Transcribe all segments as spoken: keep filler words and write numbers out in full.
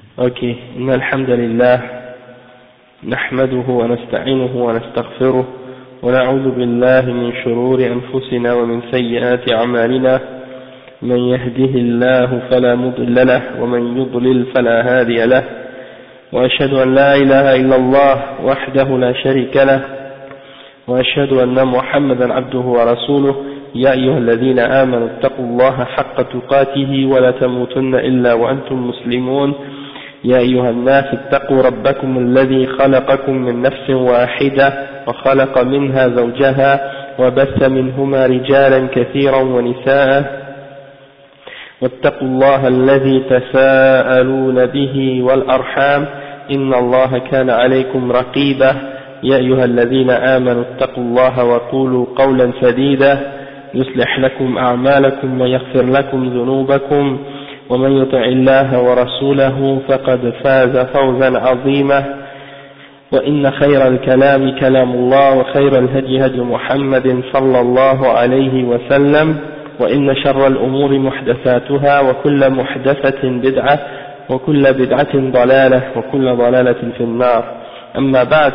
Ok, إن الحمد لله نحمده ونستعينه ونستغفره ونعوذ بالله من شرور أنفسنا ومن سيئات أعمالنا من يهده الله فلا مضل له ومن يضلل فلا هادي له وأشهد أن لا إله إلا الله وحده لا شريك له وأشهد أن محمدا عبده ورسوله يا أيها الذين آمنوا اتقوا الله حق تقاته ولا تموتن إلا وأنتم مسلمون يا أيها الناس اتقوا ربكم الذي خلقكم من نفس واحدة وخلق منها زوجها وبث منهما رجالا كثيرا ونساء واتقوا الله الذي تساءلون به والأرحام إن الله كان عليكم رقيبا يا أيها الذين آمنوا اتقوا الله وقولوا قولا سديدا يصلح لكم أعمالكم ويغفر لكم ذنوبكم ومن يطع الله ورسوله فقد فاز فوزا عظيما وإن خير الكلام كلام الله وخير الهدي هدي محمد صلى الله عليه وسلم وإن شر الأمور محدثاتها وكل محدثة بدعة وكل بدعة ضلالة وكل ضلالة في النار أما بعد.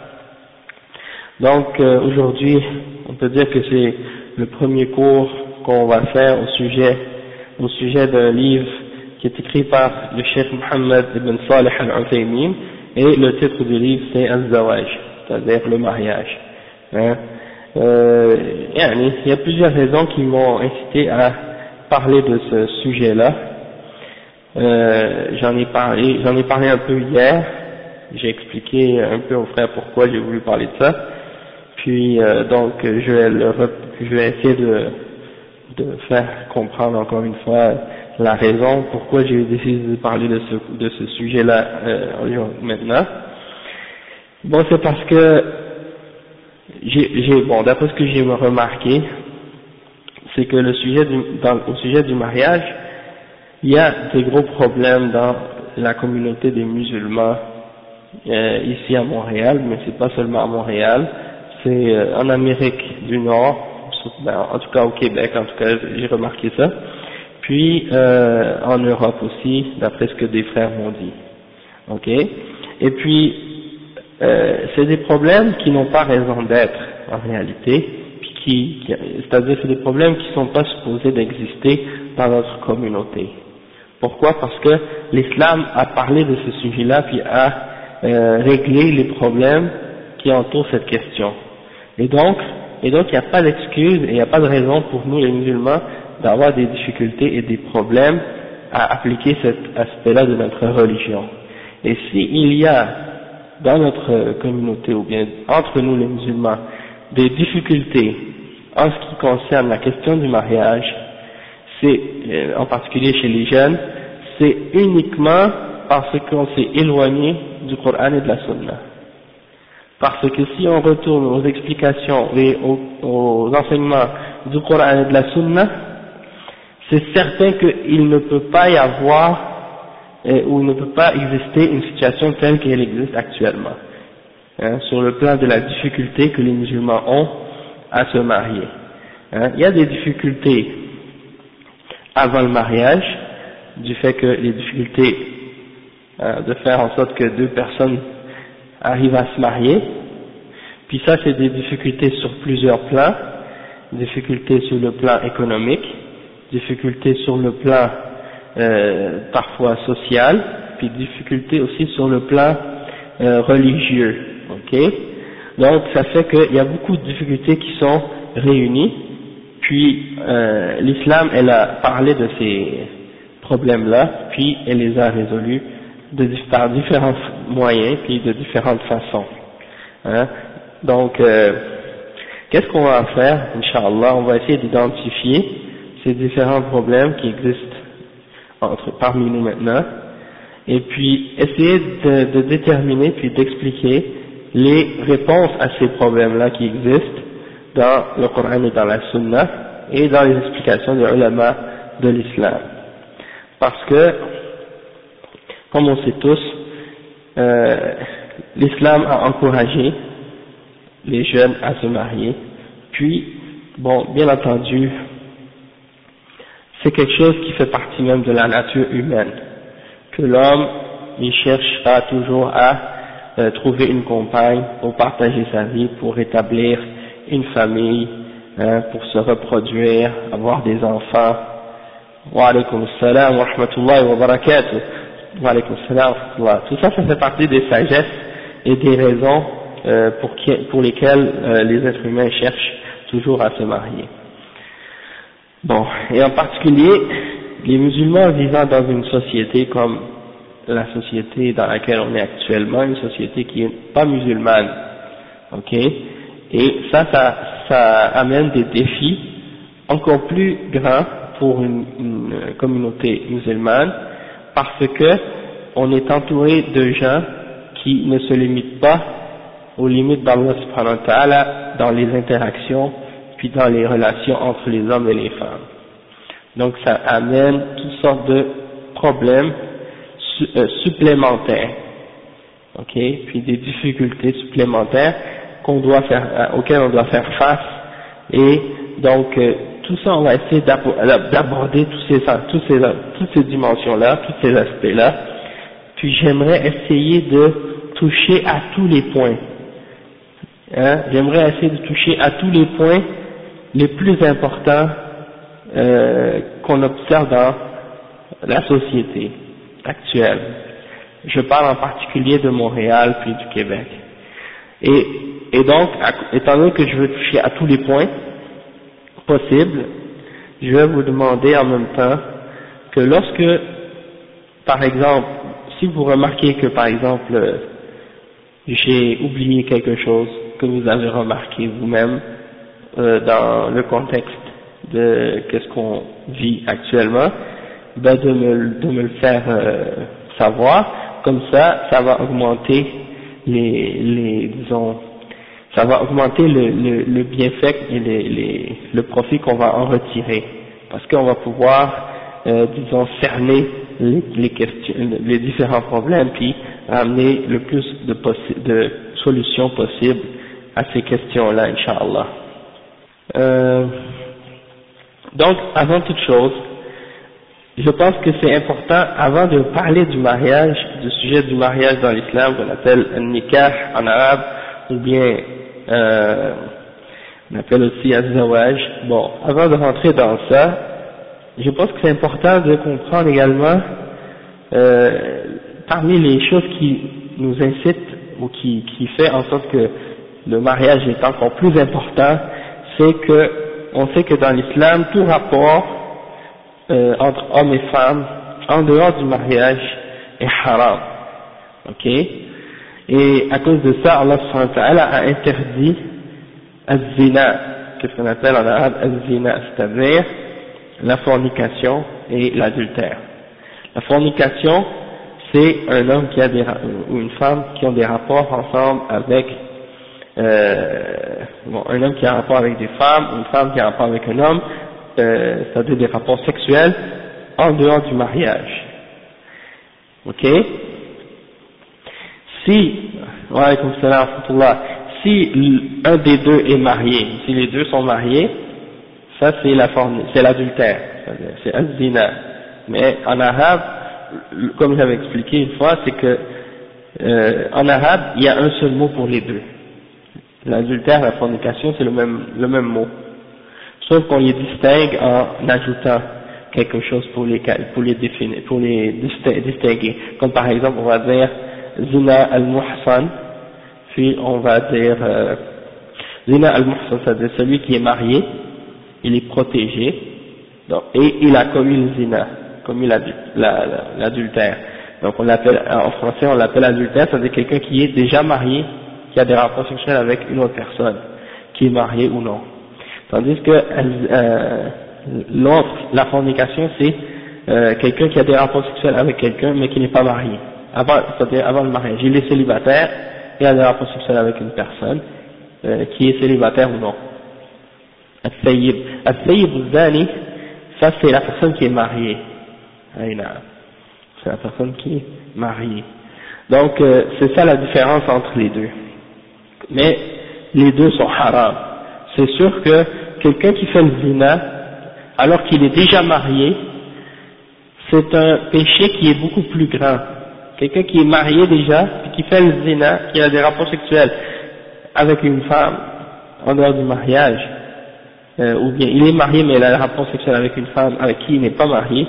Donc euh, aujourd'hui on peut dire que c'est le premier cours qu'on va faire au sujet au sujet d'un livre qui est écrit par le Cheikh Mohammed ibn Salih al-Uthaymin, et le titre du livre c'est Al-Zawaj, c'est-à-dire le mariage. Hein. Euh, il y a plusieurs raisons qui m'ont incité à parler de ce sujet-là. Euh, j'en ai parlé, j'en ai parlé un peu hier. J'ai expliqué un peu aux frères pourquoi j'ai voulu parler de ça. Puis euh, donc je vais, le, je vais essayer de de faire comprendre encore une fois la raison pourquoi j'ai décidé de parler de ce, de ce sujet-là euh, maintenant. Bon, c'est parce que j'ai, j'ai bon, d'après ce que j'ai remarqué, c'est que le sujet du, dans, au sujet du mariage, il y a des gros problèmes dans la communauté des musulmans euh, ici à Montréal, mais c'est pas seulement à Montréal, c'est euh, en Amérique du Nord. En tout cas au Québec, en tout cas j'ai remarqué ça, puis euh, en Europe aussi, d'après ce que des frères m'ont dit. Ok. Et puis euh, c'est des problèmes qui n'ont pas raison d'être en réalité, puis qui, qui c'est-à-dire c'est des problèmes qui ne sont pas supposés d'exister dans notre communauté. Pourquoi? Parce que l'islam a parlé de ce sujet-là, puis a euh, réglé les problèmes qui entourent cette question. Et donc Et donc il n'y a pas d'excuse et il n'y a pas de raison pour nous les musulmans d'avoir des difficultés et des problèmes à appliquer cet aspect-là de notre religion. Et s'il y a dans notre communauté ou bien entre nous les musulmans des difficultés en ce qui concerne la question du mariage, c'est en particulier chez les jeunes, c'est uniquement parce qu'on s'est éloigné du Coran et de la Sunna. Parce que si on retourne aux explications et aux, aux enseignements du Coran et de la Sunna, c'est certain qu'il ne peut pas y avoir eh, ou il ne peut pas exister une situation telle qu'elle existe actuellement, hein, sur le plan de la difficulté que les musulmans ont à se marier. Hein. Il y a des difficultés avant le mariage, du fait que les difficultés hein, de faire en sorte que deux personnes arrive à se marier, puis ça c'est des difficultés sur plusieurs plans, difficultés sur le plan économique, difficultés sur le plan euh, parfois social, puis difficultés aussi sur le plan euh, religieux, ok? Donc ça fait qu'il y a beaucoup de difficultés qui sont réunies, puis euh, l'islam elle a parlé de ces problèmes-là, puis elle les a résolus de, par différents moyens puis de différentes façons. Hein. Donc, euh, qu'est-ce qu'on va faire, Inch'Allah? On va essayer d'identifier ces différents problèmes qui existent entre, parmi nous maintenant, et puis essayer de, de déterminer puis d'expliquer les réponses à ces problèmes-là qui existent dans le Coran et dans la Sunna et dans les explications des ulama de l'islam. Parce que comme on sait tous, euh, l'islam a encouragé les jeunes à se marier, puis, bon, bien entendu, c'est quelque chose qui fait partie même de la nature humaine, que l'homme il cherchera toujours à euh, trouver une compagne pour partager sa vie, pour établir une famille, hein, pour se reproduire, avoir des enfants. Wa alaykum assalam wa rahmatullahi wa barakatuh. Wa alaykum assalam wa rahmatullahi. Tout ça, ça fait partie des sagesses et des raisons euh, pour, qui, pour lesquelles euh, les êtres humains cherchent toujours à se marier. Bon, et en particulier, les musulmans vivant dans une société comme la société dans laquelle on est actuellement, une société qui n'est pas musulmane, ok, et ça, ça, ça amène des défis encore plus grands pour une, une communauté musulmane, parce que on est entouré de gens qui ne se limitent pas aux limites d'Allah subhanahu wa ta'ala dans les interactions, puis dans les relations entre les hommes et les femmes. Donc ça amène toutes sortes de problèmes su, euh, supplémentaires, ok, puis des difficultés supplémentaires qu'on doit faire, euh, auxquelles on doit faire face, et donc euh, tout ça on va essayer d'aborder tous ces, tous ces, toutes ces dimensions-là, tous ces aspects-là, puis j'aimerais essayer de toucher à tous les points, hein, j'aimerais essayer de toucher à tous les points les plus importants euh, qu'on observe dans la société actuelle. Je parle en particulier de Montréal puis du Québec. Et, et donc, étant donné que je veux toucher à tous les points possibles, je vais vous demander en même temps que lorsque, par exemple, si vous remarquez que par exemple, j'ai oublié quelque chose que vous avez remarqué vous-même, Euh, dans le contexte de qu'est-ce qu'on vit actuellement, ben de me, de me le faire euh, savoir, comme ça, ça va augmenter les, les disons, ça va augmenter le, le, le bienfait et les, les, le profit qu'on va en retirer, parce qu'on va pouvoir, euh, disons, cerner les, les questions, les différents problèmes, puis amener le plus de, possi- de solutions possibles à ces questions-là, Inch'Allah. Euh, donc, avant toute chose, je pense que c'est important, avant de parler du mariage, du sujet du mariage dans l'islam, qu'on appelle un nikah en arabe, ou bien euh, on appelle aussi az-zawaj. Bon, avant de rentrer dans ça, je pense que c'est important de comprendre également, euh, parmi les choses qui nous incitent, ou qui, qui fait en sorte que le mariage est encore plus important, c'est que on sait que dans l'islam, tout rapport euh, entre hommes et femmes, en dehors du mariage, est haram. Ok? Et à cause de ça, Allah subhanahu wa ta'ala a interdit az-zina, qu'est-ce qu'on appelle en arabe az-zina, c'est-à-dire la fornication et l'adultère. La fornication, c'est un homme qui a des, ou une femme qui ont des rapports ensemble avec Euh, bon, un homme qui a un rapport avec des femmes, une femme qui a un rapport avec un homme, euh, c'est-à-dire des rapports sexuels en dehors du mariage. Ok? Si, wa alaykum salam wa rahmatullah, si un des deux est marié, si les deux sont mariés, ça c'est la forme, c'est l'adultère, c'est az-zina. Mais en arabe, comme j'avais expliqué une fois, c'est que euh, en arabe, il y a un seul mot pour les deux. L'adultère et la fornication, c'est le même, le même mot. Sauf qu'on les distingue en ajoutant quelque chose pour les, pour les définir, pour les distinguer. Comme par exemple, on va dire zina al-muhsan, puis on va dire euh, zina al-muhsan, c'est-à-dire celui qui est marié, il est protégé, donc, et il a commis le zina, commis l'adultère. Donc on l'appelle, en français on l'appelle adultère, c'est-à-dire quelqu'un qui est déjà marié, qui a des rapports sexuels avec une autre personne, qui est mariée ou non. Tandis que euh, l'autre, la fornication, c'est euh, quelqu'un qui a des rapports sexuels avec quelqu'un, mais qui n'est pas marié. Avant, c'est-à-dire avant le mariage, il est célibataire, et a des rapports sexuels avec une personne, euh, qui est célibataire ou non. Al-Sayyib. Al-Sayyib al-Zani, ça c'est la personne qui est mariée. C'est la personne qui est mariée. Donc euh, c'est ça la différence entre les deux. Mais les deux sont haram. C'est sûr que quelqu'un qui fait le zina, alors qu'il est déjà marié, c'est un péché qui est beaucoup plus grand. quelqu'un qui est marié déjà, puis qui fait le zina, qui a des rapports sexuels avec une femme en dehors du mariage, euh, ou bien il est marié mais il a des rapports sexuels avec une femme avec qui il n'est pas marié,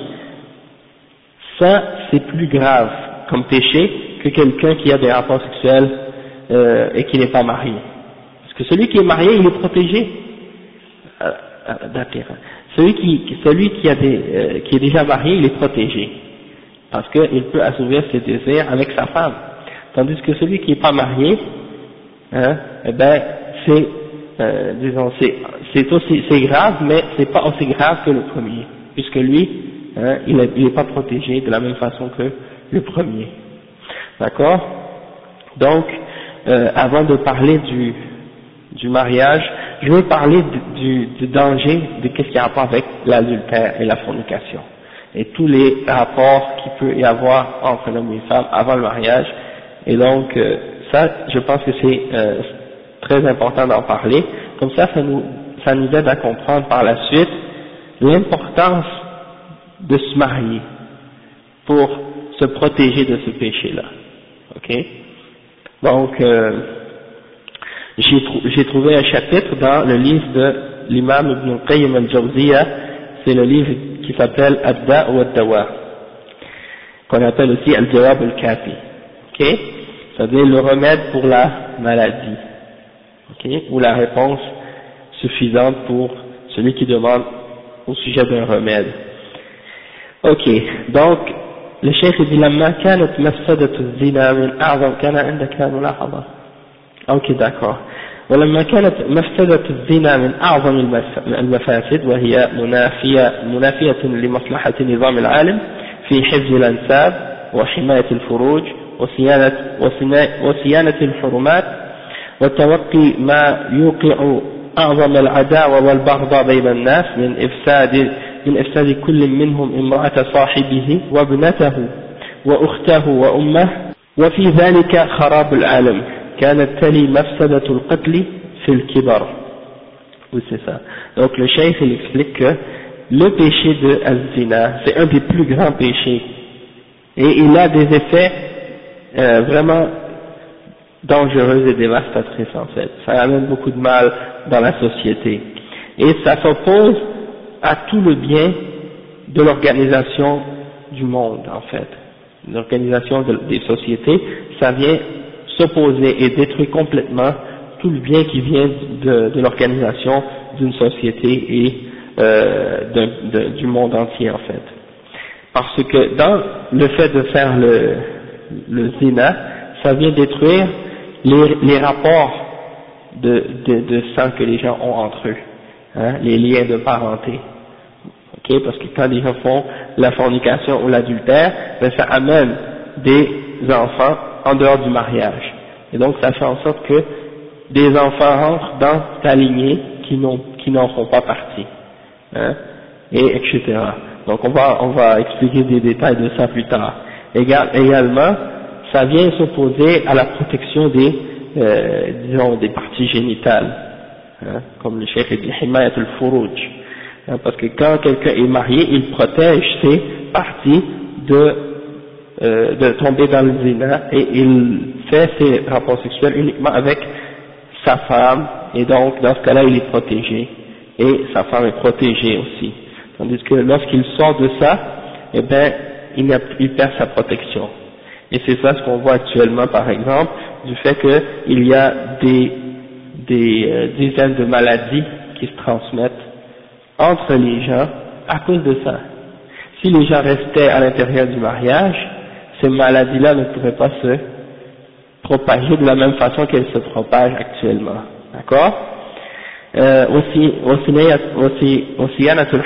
ça c'est plus grave comme péché que quelqu'un qui a des rapports sexuels euh, et qui n'est pas marié. Parce que celui qui est marié, il est protégé. Euh, euh, d'accord. Celui qui, celui qui, a des, euh, qui est déjà marié, il est protégé. Parce qu'il peut assouvir ses désirs avec sa femme. Tandis que celui qui n'est pas marié, hein, eh ben, c'est, euh, disons, c'est, c'est aussi, c'est grave, mais c'est pas aussi grave que le premier. Puisque lui, hein, il n'est pas protégé de la même façon que le premier. D'accord? Donc, euh, avant de parler du, du mariage, je veux parler du, du, du danger de qu'est-ce qu'il y a rapport avec l'adultère et la fornication. Et tous les rapports qu'il peut y avoir entre un homme et une femme avant le mariage. Et donc, euh, ça, je pense que c'est euh, très important d'en parler. Comme ça, ça nous, ça nous aide à comprendre par la suite l'importance de se marier pour se protéger de ce péché-là. Ok? Donc, euh, j'ai, trou j'ai trouvé un chapitre dans le livre de l'imam Ibn Qayyim al-Jawziyya, c'est le livre qui s'appelle Ad-Da' wa Ad-Dawa, qu'on appelle aussi Al-Jawab al-Kafi. Ok? C'est-à-dire le remède pour la maladie. Ok? Ou la réponse suffisante pour celui qui demande au sujet d'un remède. Ok, donc le cheikh dit لما كانت مفسدة الزنا من أعظم كان عندك ملاحظة. ok d'accord. ولما كانت مفسدة الزنا من أعظم المفاسد وهي منافية منافية لمصلحة نظام العالم في حفظ الأنساب وحماية الفروج وصيانة وصيانة الحرمات وتوقي ما يوقع أعظم العداوة والبغضاء بين الناس من إفساد من إفساد كل منهم امرأة صاحبه وابنته وأخته وأمه وفي ذلك خراب العالم كانت تلي مفسدة القتل في الكبر. Oui, c'est ça. Donc le cheikh il explique que le péché de al-zina c'est un des plus grands péchés et il a des effets euh, vraiment dangereux et dévastatrices en fait. Ça amène beaucoup de mal dans la société et ça s'oppose à tout le bien de l'organisation du monde en fait. L'organisation de, des sociétés, ça vient s'opposer et détruire complètement tout le bien qui vient de, de l'organisation d'une société et euh, de, de, du monde entier en fait. Parce que dans le fait de faire le, le zina, ça vient détruire les, les rapports de, de, de sang que les gens ont entre eux, hein, les liens de parenté. Okay, parce que quand les gens font la fornication ou l'adultère, ben ça amène des enfants en dehors du mariage. Et donc ça fait en sorte que des enfants rentrent dans ta lignée qui n'ont qui n'en font pas partie, hein, et etc. Donc on va on va expliquer des détails de ça plus tard. Égal, également, ça vient s'opposer à la protection des euh, disons des parties génitales, hein, comme le cheikh dit himayat al-furuj. Parce que quand quelqu'un est marié, il protège ses parties de, euh, de tomber dans le zina et il fait ses rapports sexuels uniquement avec sa femme et donc dans ce cas-là il est protégé et sa femme est protégée aussi. Tandis que lorsqu'il sort de ça, eh ben il, a, il perd sa protection. Et c'est ça ce qu'on voit actuellement par exemple du fait qu'il y a des, des euh, dizaines de maladies qui se transmettent entre les gens à cause de ça. Si les gens restaient à l'intérieur du mariage, ces maladies-là ne pourraient pas se propager de la même façon qu'elles se propagent actuellement. D'accord? euh, aussi, aussi, aussi,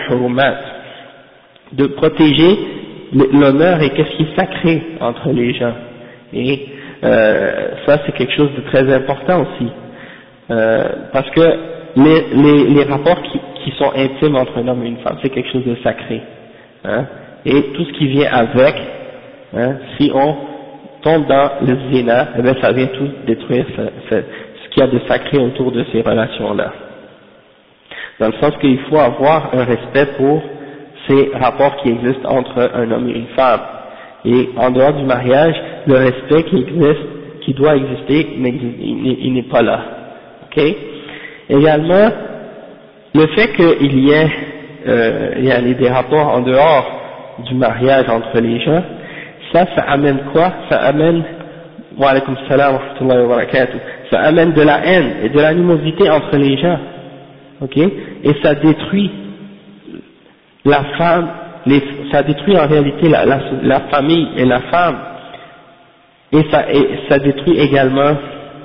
de protéger l'honneur et qu'est-ce qui est sacré entre les gens. Et euh, ça c'est quelque chose de très important aussi. Euh, parce que les, les, les rapports qui, qui sont intimes entre un homme et une femme, c'est quelque chose de sacré, hein, et tout ce qui vient avec, hein, si on tombe dans le zina, eh bien ça vient tout détruire ce, ce, ce qu'il y a de sacré autour de ces relations-là. Dans le sens qu'il faut avoir un respect pour ces rapports qui existent entre un homme et une femme. Et en dehors du mariage, le respect qui existe, qui doit exister, il n'est pas là. Ok? Également, le fait qu'il y ait euh, il y a des rapports en dehors du mariage entre les gens, ça, ça amène quoi? Ça amène, wa alaykum salam wa rahmatullahi wa barakatuh, ça amène de la haine et de l'animosité entre les gens. Ok? Et ça détruit la femme, les, ça détruit en réalité la, la, la famille et la femme. Et ça, et ça détruit également,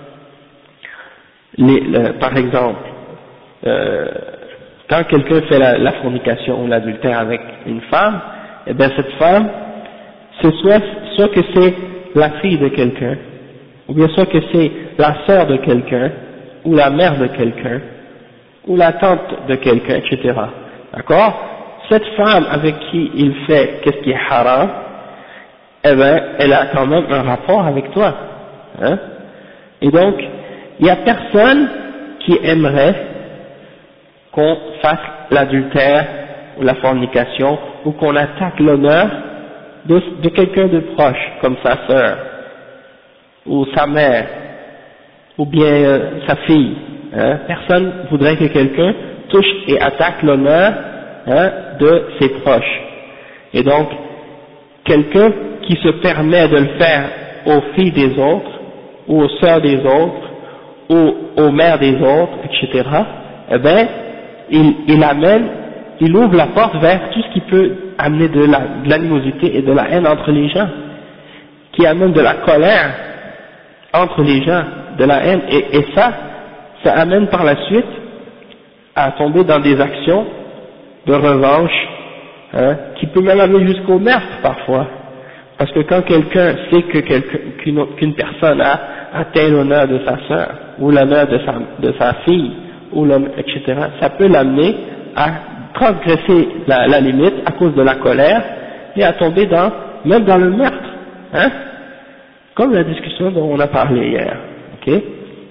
les, le, par exemple, euh, quand quelqu'un fait la, la fornication ou l'adultère avec une femme, eh bien cette femme, c'est soit, soit que c'est la fille de quelqu'un, ou bien soit que c'est la sœur de quelqu'un, ou la mère de quelqu'un, ou la tante de quelqu'un, et cetera. D'accord? Cette femme avec qui il fait qu'est-ce qui est haram, eh bien, elle a quand même un rapport avec toi. Hein? Et donc, il n'y a personne qui aimerait qu'on fasse l'adultère ou la fornication ou qu'on attaque l'honneur de, de quelqu'un de proche, comme sa sœur, ou sa mère, ou bien euh, sa fille. Hein? Personne voudrait que quelqu'un touche et attaque l'honneur hein, de ses proches. Et donc, quelqu'un qui se permet de le faire aux filles des autres, ou aux sœurs des autres, ou aux mères des autres, et cetera, eh bien, il, il amène, il ouvre la porte vers tout ce qui peut amener de la, de l'animosité et de la haine entre les gens, qui amène de la colère entre les gens, de la haine, et, et ça, ça amène par la suite à tomber dans des actions de revanche, hein, qui peut même aller jusqu'au meurtre parfois. Parce que quand quelqu'un sait que qu'une qu'une personne a atteint l'honneur de sa sœur, ou l'honneur de sa, de sa fille, ou et cetera, ça peut l'amener à transgresser la, la limite à cause de la colère et à tomber dans, même dans le meurtre, hein, comme la discussion dont on a parlé hier, ok?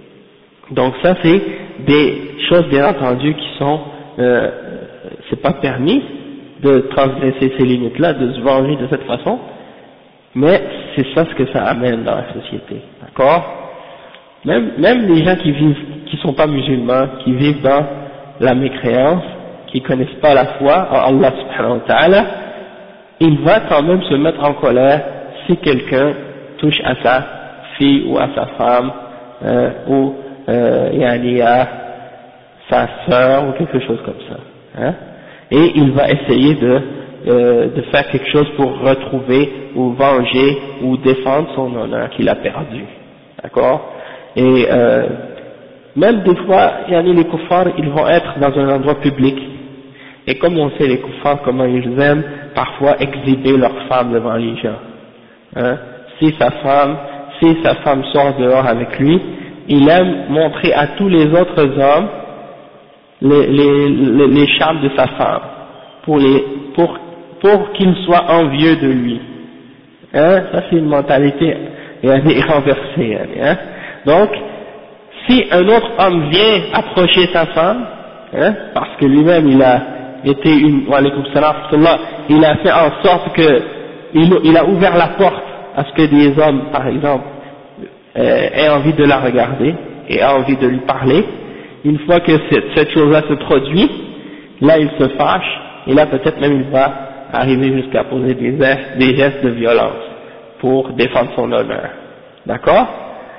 Donc ça c'est des choses bien entendu qui sont, euh, c'est pas permis de transgresser ces limites-là, de se venger de cette façon, mais c'est ça ce que ça amène dans la société, d'accord? Même, même les gens qui vivent, qui sont pas musulmans, qui vivent dans la mécréance, qui connaissent pas la foi en Allah subhanahu wa ta'ala, il va quand même se mettre en colère si quelqu'un touche à sa fille ou à sa femme, euh, ou euh, yani à sa sœur ou quelque chose comme ça, hein? Et il va essayer de, euh, de faire quelque chose pour retrouver ou venger ou défendre son honneur qu'il a perdu, d'accord? Et euh, même des fois, yani les kuffars, ils vont être dans un endroit public, et comme on sait les kuffars, comment ils aiment parfois exhiber leurs femmes devant les gens, hein? Si sa femme, si sa femme sort dehors avec lui, il aime montrer à tous les autres hommes les, les, les, les charmes de sa femme, pour, les, pour, pour qu'ils soient envieux de lui. Hein? Ça c'est une mentalité renversée. Hein? Donc, si un autre homme vient approcher sa femme, hein, parce que lui-même il a été une, wa alaykum salam, il a fait en sorte que, il, il a ouvert la porte à ce que des hommes, par exemple, euh, aient envie de la regarder et aient envie de lui parler. Une fois que cette, cette chose-là se produit, là il se fâche, et là peut-être même il va arriver jusqu'à poser des, des gestes de violence pour défendre son honneur. D'accord?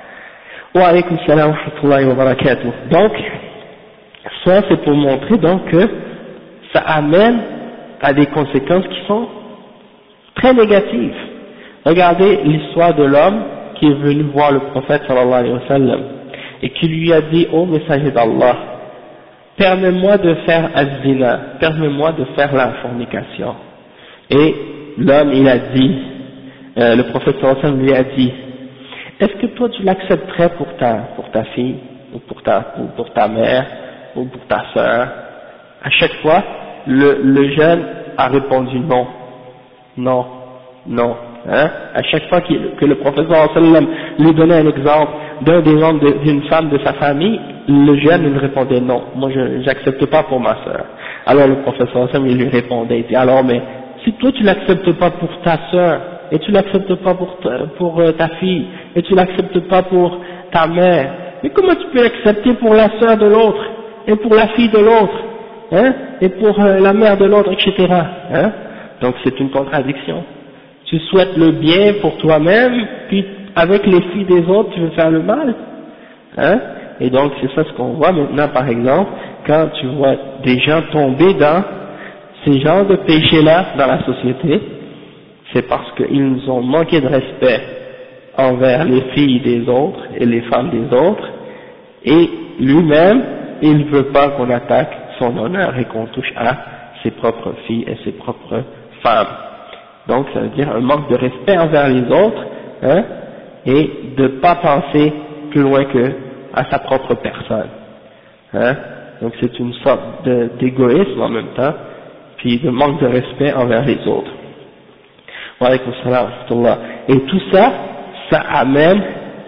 Wa alaykum salam wa rahmatullahi wa barakatuh. Donc, ça c'est pour montrer donc que ça amène à des conséquences qui sont très négatives. Regardez l'histoire de l'homme qui est venu voir le prophète sallallahu alayhi wa sallam et qui lui a dit: ô messager d'Allah, permets-moi de faire az-zina, permets-moi de faire la fornication. Et l'homme il a dit, euh, le prophète sallallahu alayhi wa sallam lui a dit: est-ce que toi tu l'accepterais pour ta, pour ta fille, ou pour ta, ou pour ta mère, ou pour ta sœur? À chaque fois, le, le jeune a répondu non, non, non. Hein? À chaque fois qu'il, que le prophète sallallahu alayhi wa sallam lui donnait un exemple d'un des membres d'une femme de sa famille, le jeune il répondait non, moi je j'accepte pas pour ma sœur. Alors le prophète sallallahu alayhi wa sallam il lui répondait, il dit: alors mais si toi tu l'acceptes pas pour ta sœur, et tu l'acceptes pas pour ta, pour ta fille, et tu l'acceptes pas pour ta mère, mais comment tu peux l'accepter pour la sœur de l'autre, et pour la fille de l'autre, hein, et pour euh, la mère de l'autre, et cetera. Hein? Donc c'est une contradiction. Tu souhaites le bien pour toi-même, puis avec les filles des autres, tu veux faire le mal, hein? Et donc c'est ça ce qu'on voit maintenant, par exemple, quand tu vois des gens tomber dans ces genres de péchés-là dans la société, c'est parce qu'ils ont manqué de respect envers les filles des autres et les femmes des autres, et lui-même, il ne veut pas qu'on attaque son honneur et qu'on touche à ses propres filles et ses propres femmes. Donc ça veut dire un manque de respect envers les autres, hein, et de ne pas penser plus loin que à sa propre personne. Hein. Donc c'est une sorte d'égoïsme en même temps, puis de manque de respect envers les autres. Wa alaykoum salam wa rahmatullah. Et tout ça, ça amène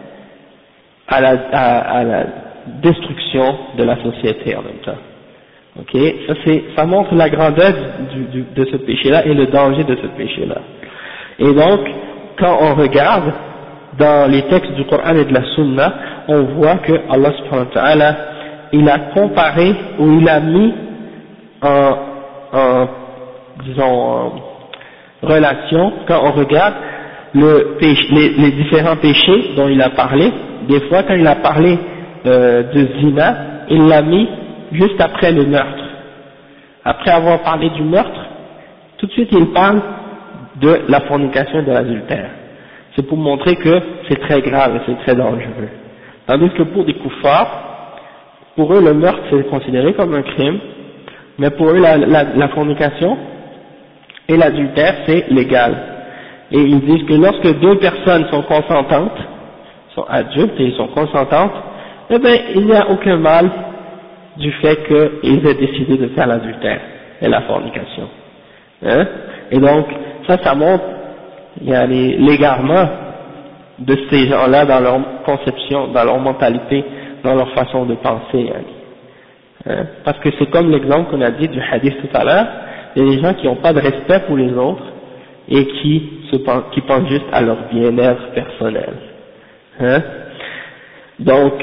à la, à, à la destruction de la société en même temps. Ok, ça, c'est, ça montre la grandeur du, du, de ce péché-là et le danger de ce péché-là. Et donc, quand on regarde dans les textes du Coran et de la Sunna, on voit que Allah subhanahu wa ta'ala, il a comparé ou il a mis en, en disons, en relation, quand on regarde le péché, les, les différents péchés dont il a parlé, des fois quand il a parlé euh, de zina, il l'a mis juste après le meurtre. Après avoir parlé du meurtre, tout de suite il parle de la fornication et de l'adultère. C'est pour montrer que c'est très grave et c'est très dangereux. Tandis que pour des kuffars, pour eux le meurtre c'est considéré comme un crime, mais pour eux la, la, la fornication et l'adultère c'est légal. Et ils disent que lorsque deux personnes sont consentantes, sont adultes et ils sont consentantes, eh bien il n'y a aucun mal du fait qu'ils aient décidé de faire l'adultère et la fornication. Hein? Et donc, ça, ça montre il y a l'égarement de ces gens-là dans leur conception, dans leur mentalité, dans leur façon de penser. Hein? Parce que c'est comme l'exemple qu'on a dit du hadith tout à l'heure, il y a des gens qui n'ont pas de respect pour les autres et qui, se pensent, qui pensent juste à leur bien-être personnel. Hein? Donc,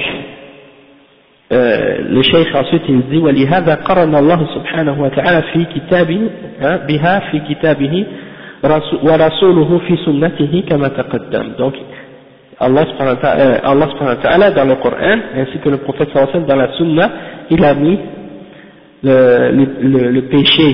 Euh, le cheikh ensuite il dit ولهذا قرن الله سبحانه وتعالى في كتابه بها في كتابه ورسوله في سنته كما تقدم. Donc Allah subhanahu wa ta'ala, euh, Allah subhanahu wa ta'ala dans le Coran ainsi que le prophète sallallahu alayhi wa sallam dans la sunna, il a mis le, le, le, le péché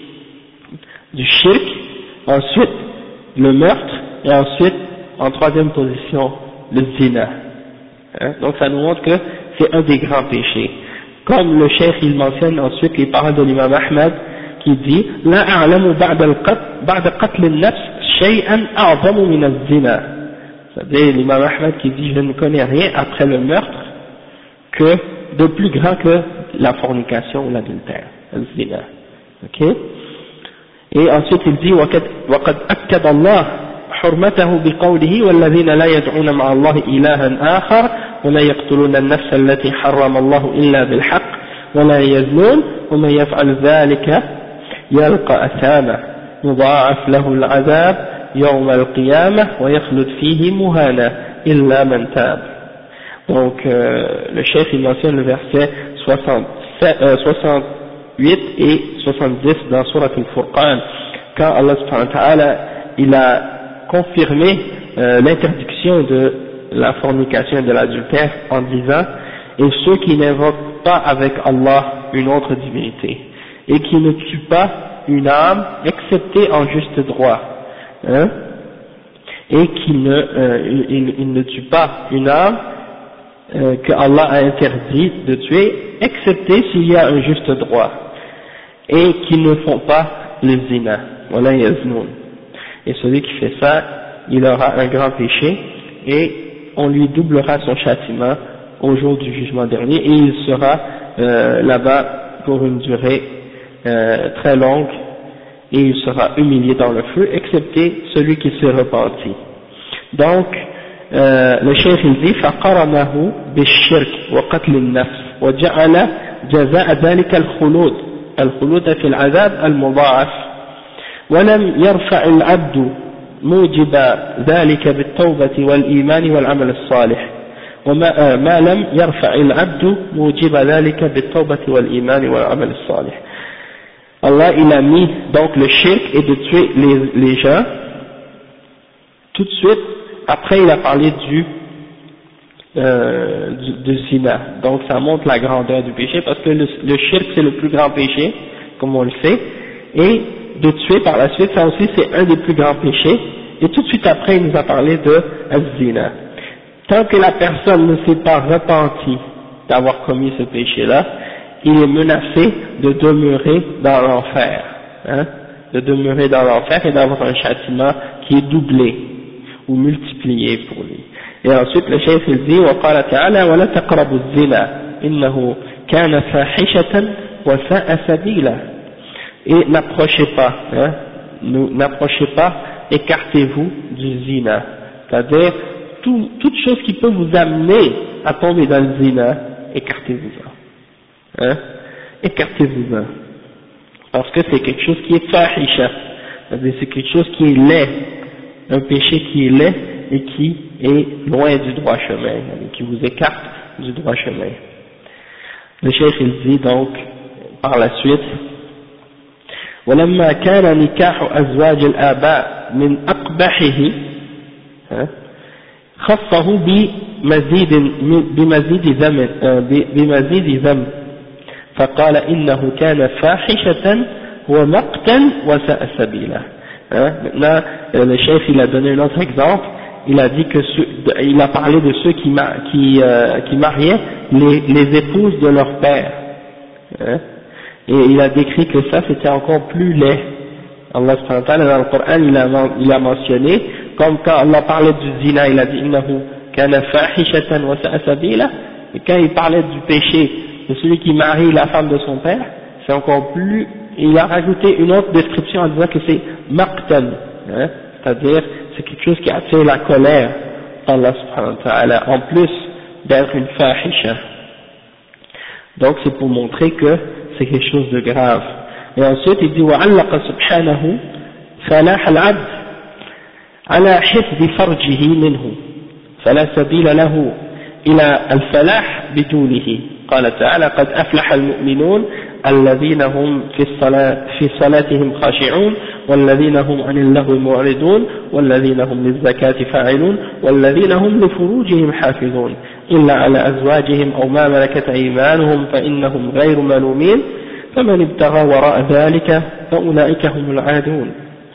du shirk, ensuite le meurtre et ensuite en troisième position le zina. Hein? Donc ça nous montre que c'est un des grands péchés. Comme le cheikh il mentionne ensuite les paroles de l'imam Ahmad qui dit La a'lamu ba'da qatl al-nafs shay'an a'zamu min az-zina. C'est-à-dire l'imam Ahmad qui dit je ne connais rien après le meurtre que de plus grand que la fornication ou l'adultère, az-zina. Ok? Et ensuite il dit وقد أكد الله حرمته بقوله والذين لا يدعون مع الله إلها آخر ولا يقتلون النفس التي حرم الله إلا بالحق ولا يزنون ومن يفعل ذلك يلقى أثاما يضاعف له العذاب يوم القيامة ويخلد فيه مهانا إلا من تاب. Donc euh, le chef il mentionne le verset soixante-huit et soixante-dix dans Surat al-Furqan quand Allah subhanahu wa ta'ala il a confirmé euh, l'interdiction de la fornication et de l'adultère en disant et ceux qui n'invoquent pas avec Allah une autre divinité et qui ne tuent pas une âme excepté en juste droit, hein, et qui ne, euh, il, il ne tue pas une âme euh, que Allah a interdit de tuer excepté s'il y a un juste droit et qui ne font pas le zina, wala yaznoun. Et celui qui fait ça, il aura un grand péché et on lui doublera son châtiment au jour du jugement dernier et il sera euh, là-bas pour une durée euh, très longue et il sera humilié dans le feu excepté celui qui s'est repenti. Donc euh, le cheikh il dit فقرنه بالشرك وقتل النفس وجعل جزاء ذلك الخلود الخلود في العذاب المضاعف ولم يرفع العبد موجب ذلك بالتوبة والإيمان والعمل الصالح وما ما لم يرفع العبد موجب ذلك بالتوبة والإيمان والعمل الصالح. Allah il a mis donc le shirk et de tuer les, les gens tout de suite. Après il a parlé du Euh, du, du zina. Donc ça montre la grandeur du péché parce que le, le shirk c'est le plus grand péché comme on le sait, et de tuer par la suite ça aussi c'est un des plus grands péchés, et tout de suite après il nous a parlé de zina. Tant que la personne ne s'est pas repentie d'avoir commis ce péché là, il est menacé de demeurer dans l'enfer, hein, de demeurer dans l'enfer et d'avoir un châtiment qui est doublé ou multiplié pour lui. Et ensuite le cheikh il dit وقال تعالى ولا تقربوا الزنا إنه كان فاحشة وساء سبيلا, et n'approchez pas, hein, n'approchez pas, écartez-vous du zina, c'est-à-dire tout, toute chose qui peut vous amener à tomber dans le zina, écartez-vous-en, hein, écartez-vous-en, parce que c'est quelque chose qui est fahisha, c'est-à-dire c'est quelque chose qui est laid, un péché qui est laid et qui est loin du droit chemin, qui vous écarte du droit chemin. Le cheikh il dit donc par la suite ولما كان نكاح أزواج الآباء من أقبحه خصه بمزيد بمزيد ذم بمزيد ذم فقال إنه كان فاحشة ومقتا وساء سبيلا. Maintenant le cheikh il a donné un autre exemple. Il a dit que ceux, il a parlé de ceux qui, qui, euh, qui mariaient les, les épouses de leur père, hein, et il a décrit que ça c'était encore plus laid. Allah subhanahu wa ta'ala dans le Coran il a, il a mentionné, comme quand Allah parlait du zina, il a dit innahu kana fahishatan wa sa'a sabila, et quand il parlait du péché de celui qui marie la femme de son père, c'est encore plus, il a rajouté une autre description en disant que c'est maqtan, hein, c'est-à-dire c'est quelque chose qui attire la colère d'Allah subhanahu wa ta'ala, en plus d'être une fahisha. Donc c'est pour montrer que c'est quelque chose de grave. Et ensuite il dit وعلق سبحانه فلاح العبد على حفظ فرجه منه فلا سبيل له إلى الفلاح بدونه. قال تعالى قد أفلح المؤمنون الذين هم في الصلاة في صلاتهم خاشعون والذين هم عن اللغو معرضون والذين هم للزكاة فاعلون والذين هم لفروجهم حافظون إلا على أزواجهم أو ما ملكت أيمانهم فإنهم غير ملومين فمن ابتغى وراء ذلك فأولئك هم العادون.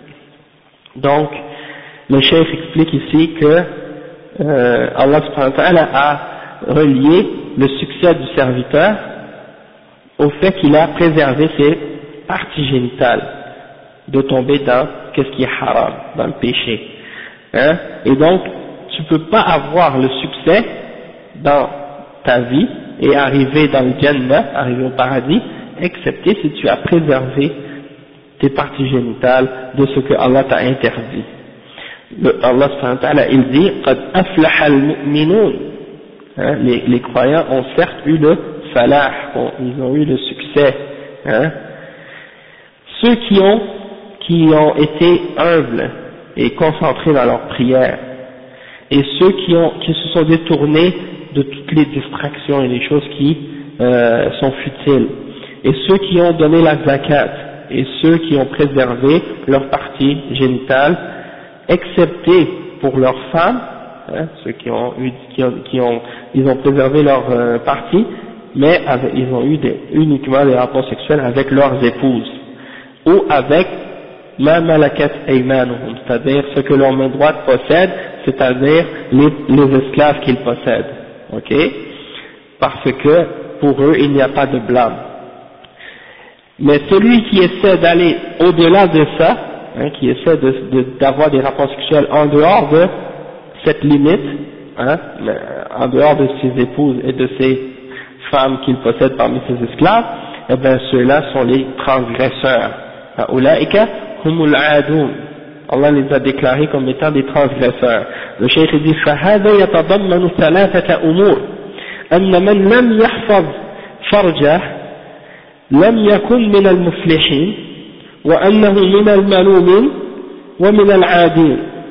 Donc le chef explique ici que euh, Allah subhanahu wa ta'ala a relié le succès du serviteur au fait qu'il a préservé ses parties génitales de tomber dans qu'est-ce qui est haram, dans le péché, hein? Et donc tu peux pas avoir le succès dans ta vie et arriver dans le Jannah, arriver au paradis, excepté si tu as préservé tes parties génitales de ce que Allah t'a interdit. Le, Allah subhanahu wa ta'ala il dit قد أفلح المؤمنون, hein, les, les croyants ont certes eu le falah, bon, ils ont eu le succès, hein. Ceux qui ont qui ont été humbles et concentrés dans leur prière, et ceux qui ont qui se sont détournés de toutes les distractions et les choses qui euh, sont futiles, et ceux qui ont donné la zakat, et ceux qui ont préservé leur partie génitale, excepté pour leurs femmes, hein, ceux qui ont eu qui ont, qui ont ils ont préservé leur euh, partie, mais avec, ils ont eu des, uniquement des rapports sexuels avec leurs épouses, ou avec ma malakat aymanuhum, c'est-à-dire ce que leur main droite possède, c'est-à-dire les, les esclaves qu'ils possèdent, ok, parce que pour eux il n'y a pas de blâme. Mais celui qui essaie d'aller au-delà de ça, hein, qui essaie de, de, d'avoir des rapports sexuels en dehors de cette limite, hein, en dehors de ses épouses et de ses femmes qu'il possède parmi ses esclaves, eh bien ceux-là sont les transgresseurs. Ulaika humul aadun. Allah les a déclarés comme étant des transgresseurs. Le cheikh dit فهذا يتضمن ثلاثة أمور أن من لم يحفظ فرجه لم يكن من المفلحين وأنه من الملومين ومن العادين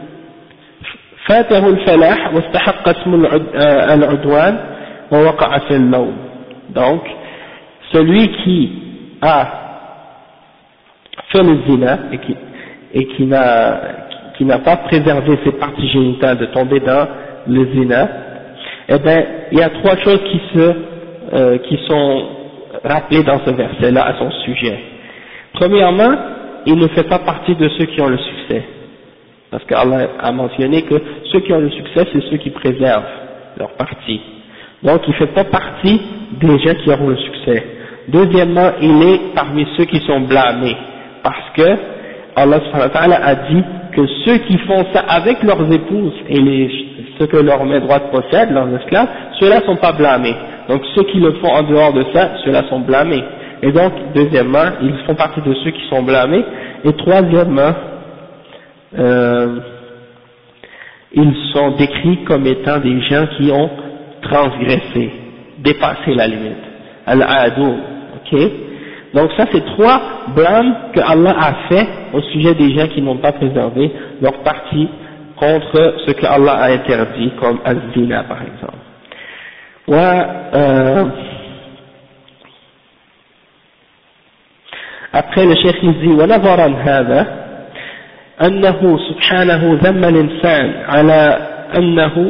فاته الفلاح واستحق اسم العدوان ووقع في اللوم. Donc celui qui a fait le zina et qui, et qui n'a qui n'a pas préservé ses parties génitales de tomber dans le zina, eh bien il y a trois choses qui se euh, qui sont rappelées dans ce verset-là à son sujet. Premièrement, il ne fait pas partie de ceux qui ont le succès, parce qu'Allah a mentionné que ceux qui ont le succès, c'est ceux qui préservent leur partie. Donc il ne fait pas partie des gens qui auront le succès. Deuxièmement, il est parmi ceux qui sont blâmés, parce que Allah subhanahu wa ta'ala a dit que ceux qui font ça avec leurs épouses et les, ceux que leur main droite possède, leurs esclaves, ceux-là ne sont pas blâmés. Donc ceux qui le font en dehors de ça, ceux-là sont blâmés. Et donc, deuxièmement, ils font partie de ceux qui sont blâmés. Et troisièmement, euh, ils sont décrits comme étant des gens qui ont transgressé, dépassé la limite. Al-Adou, ok? Donc ça, c'est trois blâmes que Allah a fait au sujet des gens qui n'ont pas préservé leur partie contre ce que Allah a interdit, comme Al-Zina par exemple. Ouais, euh, après le cheikh il dit ونظرا هذا أنه سبحانه ذم الإنسان على أنه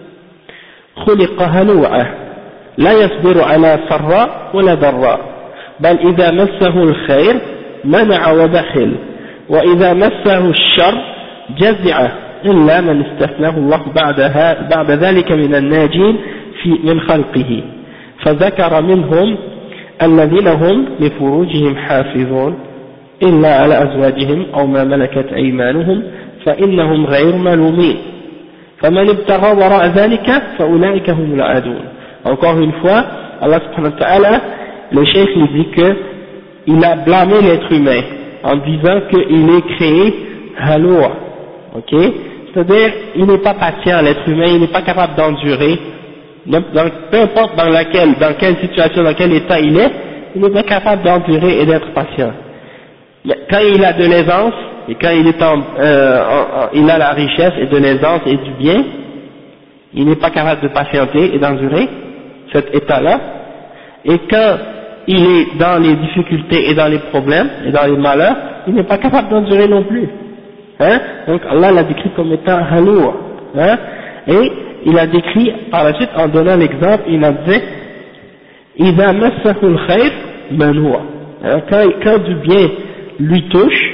خلق هلوعا لا يصبر على سراء ولا ضراء بل إذا مسه الخير منع وبخل وإذا مسه الشر جزع إلا من استثناه الله بعدها بعد ذلك من الناجين في من خلقه فذكر منهم الذين هم لفروجهم حافظون إلا على أزواجهم أو ما ملكت أيمانهم فإنهم غير ملومين فمن ابتغى وراء ذلك فأولئك هم العادون. Encore une fois, Allah subhanahu wa ta'ala, le cheikh il dit que il a blâmé l'être humain en disant qu'il est créé haloua, ok, c'est-à-dire il n'est pas patient, l'être humain, il n'est pas capable d'endurer, dans, peu importe dans laquelle, dans quelle situation, dans quel état il est, il n'est pas capable d'endurer et d'être patient. Mais quand il a de l'aisance, et quand il est en, euh, en, en, il a la richesse et de l'aisance et du bien, il n'est pas capable de patienter et d'endurer cet état-là, et quand il est dans les difficultés et dans les problèmes et dans les malheurs, il n'est pas capable d'endurer non plus. Hein? Donc Allah l'a décrit comme étant haloua. Hein? Et il a décrit par la suite en donnant l'exemple, il a dit إذا مسه الخير منوع. Quand, quand du bien lui touche,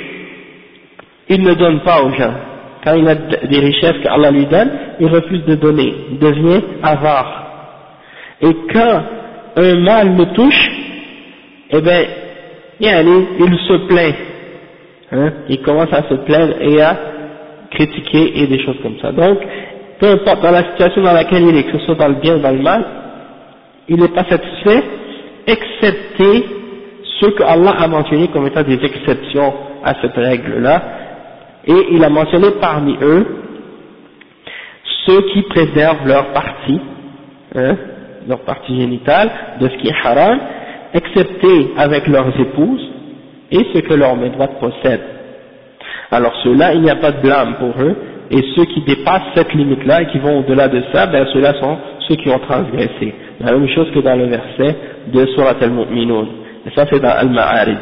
il ne donne pas aux gens. Quand il a des richesses qu'Allah lui donne, il refuse de donner, il devient avare. Et quand un mal le touche, eh bien, il se plaint, hein, il commence à se plaindre et à critiquer et des choses comme ça. Donc, peu importe dans la situation dans laquelle il est, que ce soit dans le bien ou dans le mal, il n'est pas satisfait, excepté ceux que Allah a mentionnés comme étant des exceptions à cette règle-là, et il a mentionné parmi eux ceux qui préservent leur partie, hein, leur partie génitale de ce qui est haram, excepté avec leurs épouses et ce que leur main droite possède. Alors ceux-là, il n'y a pas de blâme pour eux, et ceux qui dépassent cette limite-là et qui vont au-delà de ça, ben ceux-là sont ceux qui ont transgressé. La même chose que dans le verset de Surat al-Mu'minun. Et ça c'est dans Al-Ma'arij.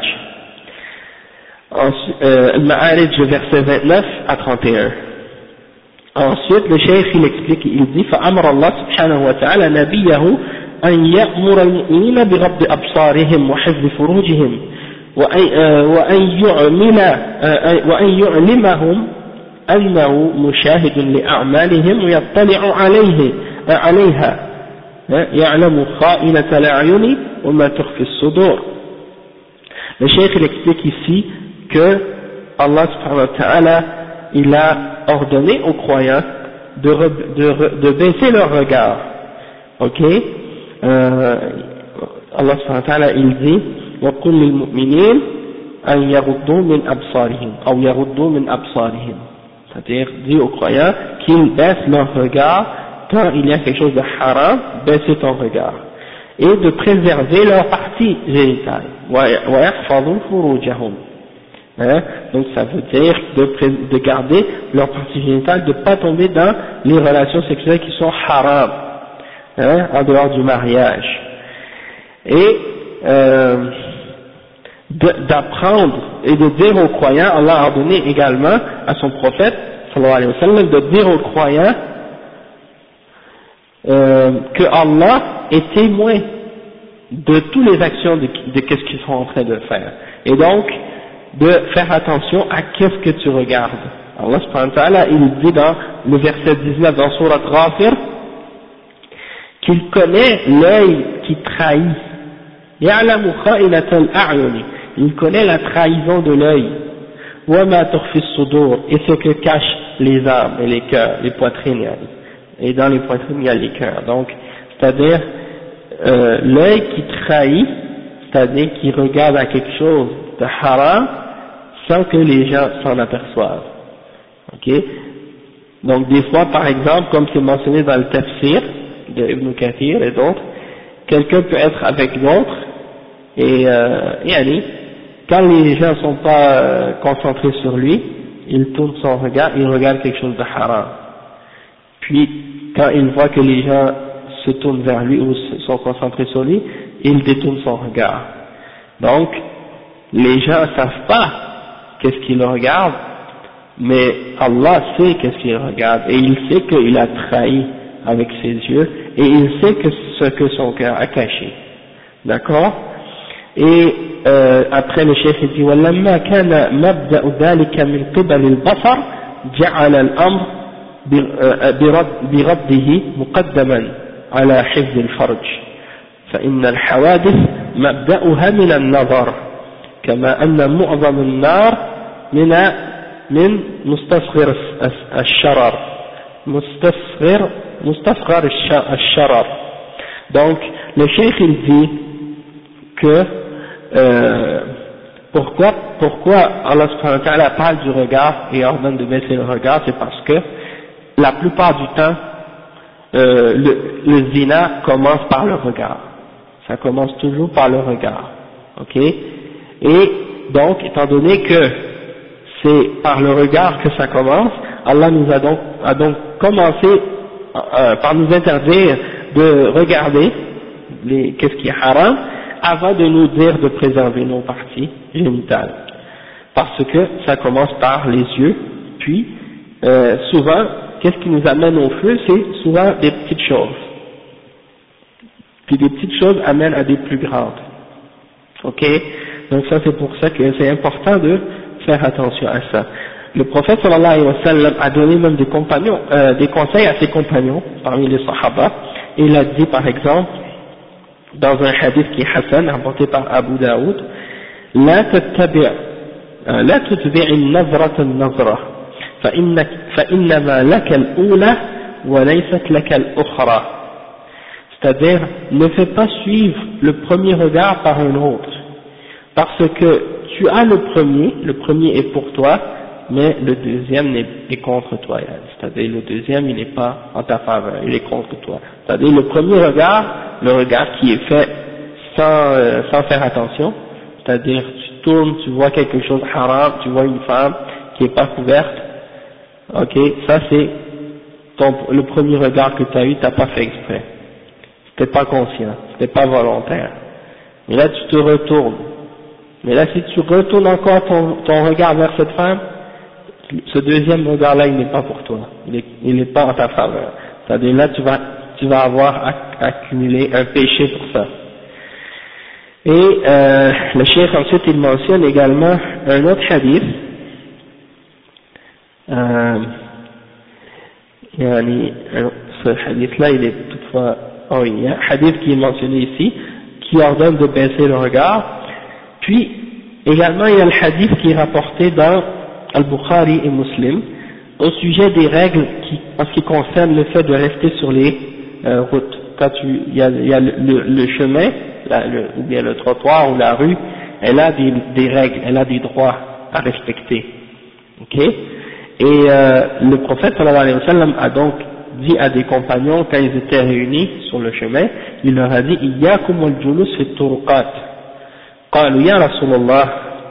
Euh, Al-Ma'arij, verset vingt-neuf à trente et un. Ensuite, le cheikh il explique, il dit فأمر الله سبحانه وتعالى نبيه أن يأمر المؤمنين بغض أبصارهم وحفظ فروجهم وأن يعلم وأن يعلمهم أنه مشاهد لأعمالهم ويطلع عليه عليها يعلم خائنة الأعين وما تخفي الصدور. Le cheikh il explique ici que Allah subhanahu wa ta'ala il a ordonné aux croyants de, de, de baisser leur regard, ok, euh, Allah subhanahu wa ta'ala il dit وَقُلْ لِلْمُؤْمِنِينَ أَنْ يَغُضُّوا مِنْ أَبْصَارِهِمْ أو يَغُضُّوا مِنْ أَبْصَارِهِمْ, c'est-à-dire dit aux croyants qu'ils baissent leur regard quand il y a quelque chose de haram, baissez ton regard, et de préserver leur partie génitale وَيَحْفَظُوا فُرُوجَهُمْ, Hein? Donc ça veut dire de, de garder leur partie génitale, de ne pas tomber dans les relations sexuelles qui sont haram, hein, en dehors du mariage. Et euh, d'apprendre et de dire aux croyants, Allah a ordonné également à son prophète, sallallahu alayhi wa sallam, de dire aux croyants euh, que Allah est témoin de toutes les actions de, de qu'est-ce qu'ils sont en train de faire. Et donc, de faire attention à qu'est-ce que tu regardes. Allah subhanahu wa ta'ala, il dit dans le verset dix-neuf dans Surat Ghafir, qu'il connaît l'œil qui trahit. يَعْلَمُ خَائِنَةَ الْأَعْيُنِ. Il connaît la trahison de l'œil. وَمَا تُخْفِي الصُّدُورِ. Et ce que cachent les âmes et les cœurs, les poitrines. Et dans les poitrines, il y a les cœurs. Donc, c'est-à-dire, euh, l'œil qui trahit, c'est-à-dire qui regarde à quelque chose de haram sans que les gens s'en aperçoivent. Ok? Donc des fois, par exemple, comme c'est mentionné dans le tafsir de Ibn Kathir et d'autres, quelqu'un peut être avec l'autre et, euh, et allez, quand les gens ne sont pas euh, concentrés sur lui, il tourne son regard, il regarde quelque chose de haram. Puis quand il voit que les gens se tournent vers lui ou sont concentrés sur lui, il détourne son regard. Donc les gens ne savent pas qu'est-ce qu'ils regardent, mais Allah sait qu'est-ce qu'il regarde, et il sait qu'il a trahi avec ses yeux, et il sait que ce que son cœur a caché. D'accord? Et euh, après le chef dit وَلَمَّا كَانَ مَبْدَأُ ذَلِكَ مِنْ قِبَلِ الْبَصَرِ جَعَلَ الْأَمْرِ برده مقدما على حفظ الفرج فإن الحوادث مبدأها من النظر كما أن معظم النار من من مستصغر الشرر مستصغر مستصغر الشرر. Donc le cheikh il dit que euh, pourquoi pourquoi Allah subhanahu wa ta'ala parle du regard et ordonne de baisser le regard, c'est parce que la plupart du temps euh, le, le zina commence par le regard, ça commence toujours par le regard, ok? Et donc étant donné que c'est par le regard que ça commence, Allah nous a donc, a donc commencé euh, par nous interdire de regarder les, qu'est-ce qui est haram avant de nous dire de préserver nos parties génitales, parce que ça commence par les yeux, puis euh, souvent qu'est-ce qui nous amène au feu, c'est souvent des petites choses, puis des petites choses amènent à des plus grandes, ok? Donc ça c'est pour ça que c'est important de faire attention à ça. Le prophète sallallahu alayhi wa sallam a donné même des compagnons, euh, des conseils à ses compagnons parmi les sahaba, et il a dit par exemple dans un hadith qui est Hassan rapporté par Abu Daoud, لا تتبع لا تتبع النظرة النظرة فإنك فإنما لك الأولى وليست لك الأخرى. C'est-à-dire, ne fais pas suivre le premier regard par un autre, parce que tu as le premier, le premier est pour toi, mais le deuxième est contre toi. C'est-à-dire, le deuxième, il n'est pas en ta faveur, il est contre toi. C'est-à-dire, le premier regard, le regard qui est fait sans, euh, sans faire attention, c'est-à-dire, tu tournes, tu vois quelque chose haram, tu vois une femme qui n'est pas couverte, ok, ça c'est ton, le premier regard que tu as eu, tu n'as pas fait exprès. C'était pas conscient, c'était pas volontaire. Mais là, tu te retournes. Mais là, si tu retournes encore ton, ton regard vers cette femme, ce deuxième regard-là, il n'est pas pour toi. Il n'est pas en ta faveur. C'est-à-dire là, tu vas, tu vas avoir accumulé un péché pour ça. Et euh, le cheikh ensuite, il mentionne également un autre hadith. Euh, yani, ce hadith-là, il est toutefois... Oh, il y a un hadith qui est mentionné ici, qui ordonne de baisser le regard. Puis, également, il y a le hadith qui est rapporté dans Al-Bukhari et Muslim, au sujet des règles qui, en ce qui concerne le fait de rester sur les euh, routes. Quand tu, il y a, il y a le, le, le chemin, la, le, ou bien le trottoir ou la rue, elle a des, des règles, elle a des droits à respecter. Ok? Et euh, le prophète sallallahu alayhi wa sallam a donc dit à des compagnons, quand ils étaient réunis sur le chemin, il leur a dit, Iyyakum wal julus fi turuqat. قالوا يا رسول الله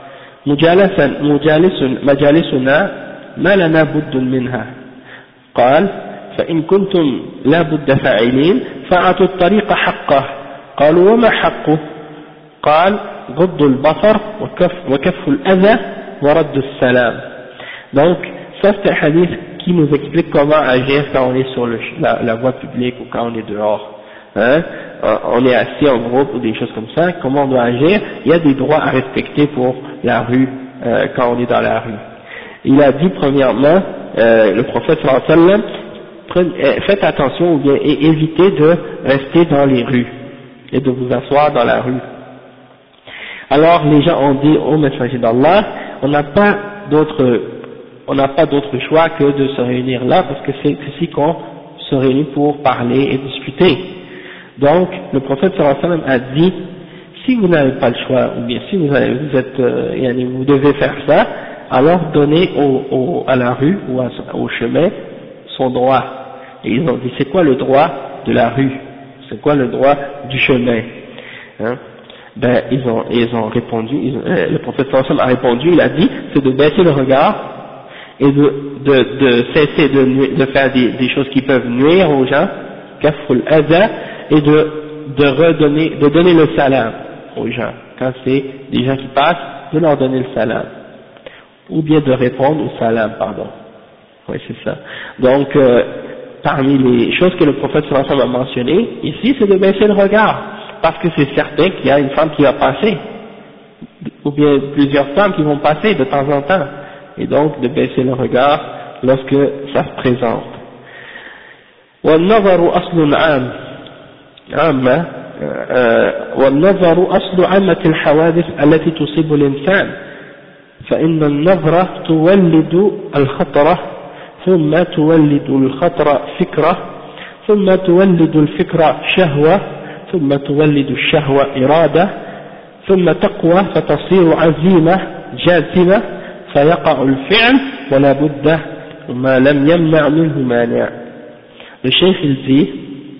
مجالسا مجالس مجالسنا ما لنا بد منها قال فإن كنتم لا بد فاعلين فأعطوا الطريق حقه قالوا وما حقه قال غض البصر وكف, وكف الأذى ورد السلام. Donc ça c'est un hadith qui nous explique comment agir quand on est sur le, la, la voie publique ou quand on est dehors, hein? On est assis en groupe ou des choses comme ça, comment on doit agir. Il y a des droits à respecter pour la rue euh, quand on est dans la rue. Il a dit premièrement, euh, le prophète sallallahu alayhi wa sallam, prenez, faites attention ou bien et évitez de rester dans les rues et de vous asseoir dans la rue. Alors les gens ont dit au messager d'Allah, on n'a pas d'autre on n'a pas d'autre choix que de se réunir là parce que c'est ici qu'on se réunit pour parler et discuter. Donc le prophète sallallahu alayhi wa sallam a dit, si vous n'avez pas le choix ou bien si vous, avez, vous êtes euh, vous devez faire ça, alors donnez au, au, à la rue ou à, au chemin son droit. Et ils ont dit, c'est quoi le droit de la rue? C'est quoi le droit du chemin? Hein? Ben ils ont ils ont répondu, ils ont, euh, le prophète sallallahu alayhi wa sallam a répondu, il a dit, c'est de baisser le regard et de, de, de cesser de, de faire des, des choses qui peuvent nuire aux gens, kaful adha, et de, de redonner, de donner le salam aux gens. Quand c'est des gens qui passent, de leur donner le salam. Ou bien de répondre au salam, pardon. Oui, c'est ça. Donc, euh, parmi les choses que le prophète sallallahu alayhi wa sallam a mentionnées, ici, c'est de baisser le regard. Parce que c'est certain qu'il y a une femme qui va passer. Ou bien plusieurs femmes qui vont passer de temps en temps. Et donc, de baisser le regard lorsque ça se présente. وَالنَّظَرُ أَصْلٌ عَامٌ عامة والنظر أصل عامة الحوادث التي تصيب الإنسان فإن النظرة تولد الخطرة ثم تولد الخطرة فكرة ثم تولد الفكرة شهوة ثم تولد الشهوة إرادة ثم تقوى فتصير عزيمة جازمة فيقع الفعل ولا بد وما لم يمنع منه مانع. Le cheikh il dit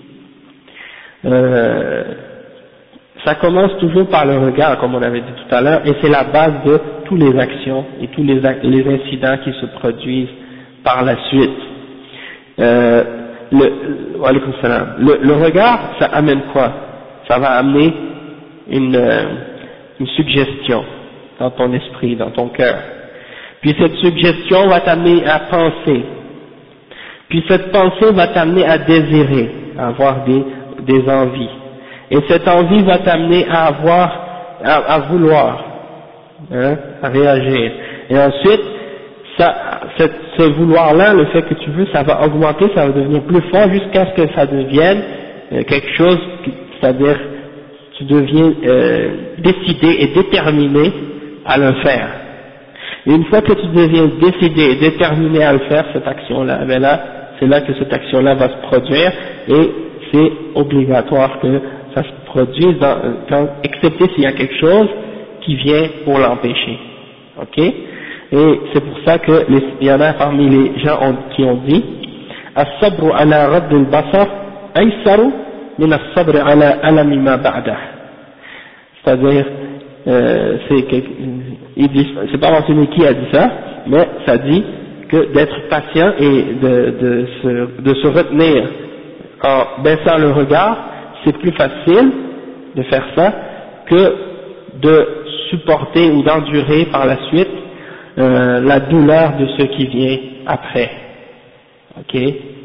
Euh, ça commence toujours par le regard, comme on avait dit tout à l'heure, et c'est la base de toutes les actions et tous les, les incidents qui se produisent par la suite. Euh, le, le, le regard, ça amène quoi? Ça va amener une, une suggestion dans ton esprit, dans ton cœur. Puis cette suggestion va t'amener à penser. Puis cette pensée va t'amener à désirer, à avoir des des envies, et cette envie va t'amener à avoir, à, à vouloir, hein, à réagir, et ensuite, ça, cette, ce vouloir-là, le fait que tu veux, ça va augmenter, ça va devenir plus fort jusqu'à ce que ça devienne euh, quelque chose, c'est-à-dire, tu deviens euh, décidé et déterminé à le faire. Et une fois que tu deviens décidé et déterminé à le faire, cette action-là, ben là, c'est là que cette action-là va se produire, et c'est obligatoire que ça se produise, dans, quand, excepté s'il y a quelque chose qui vient pour l'empêcher. Ok? Et c'est pour ça que les, il y en a parmi les gens ont, qui ont dit as-sabru ala radd al-basar aysaru min as-sabr ala alami ma ba'dah. C'est-à-dire, euh, c'est, c'est pas mentionné qui a dit ça, mais ça dit que d'être patient et de, de, se, de se retenir en baissant le regard, c'est plus facile de faire ça que de supporter ou d'endurer par la suite euh, la douleur de ce qui vient après. Ok?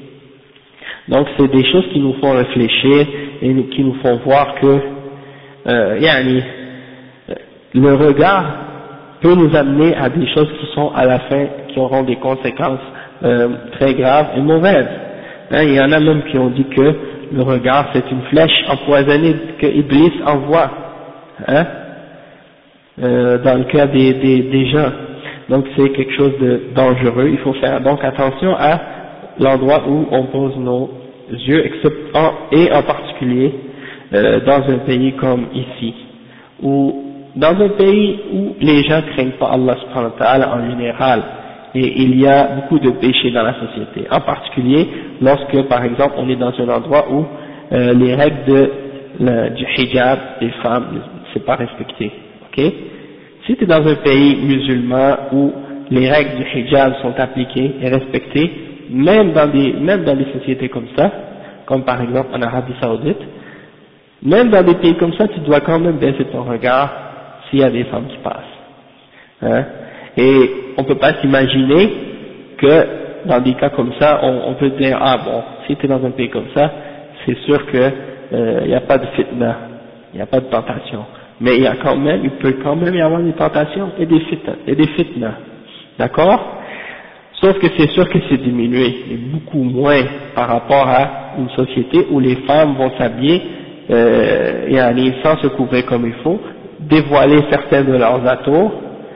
Donc c'est des choses qui nous font réfléchir et qui nous font voir que euh, yani, le regard peut nous amener à des choses qui sont à la fin, qui auront des conséquences euh, très graves et mauvaises. Hein, il y en a même qui ont dit que le regard c'est une flèche empoisonnée que Iblis envoie, hein, euh, dans le cas des, des, des gens. Donc c'est quelque chose de dangereux. Il faut faire donc attention à l'endroit où on pose nos yeux, except en, et en particulier euh, dans un pays comme ici, ou dans un pays où les gens craignent pas Allah subhanahu wa ta'ala en général. Et il y a beaucoup de péchés dans la société, en particulier lorsque, par exemple, on est dans un endroit où euh, les règles de, le, du hijab des femmes, c'est pas respecté, ok? Si tu es dans un pays musulman où les règles du hijab sont appliquées et respectées, même dans des, même dans des sociétés comme ça, comme par exemple en Arabie Saoudite, même dans des pays comme ça, tu dois quand même baisser ton regard s'il y a des femmes qui passent. Hein? Et on ne peut pas s'imaginer que dans des cas comme ça, on, on peut dire, ah bon, si tu es dans un pays comme ça, c'est sûr qu'il n'y euh, a pas de fitna, il n'y a pas de tentation. Mais il y a quand même, il peut quand même y avoir des tentations et des fitna, et des fitna. D'accord? Sauf que c'est sûr que c'est diminué, et beaucoup moins par rapport à une société où les femmes vont s'habiller euh, et aller sans se couvrir comme il faut, dévoiler certains de leurs atours,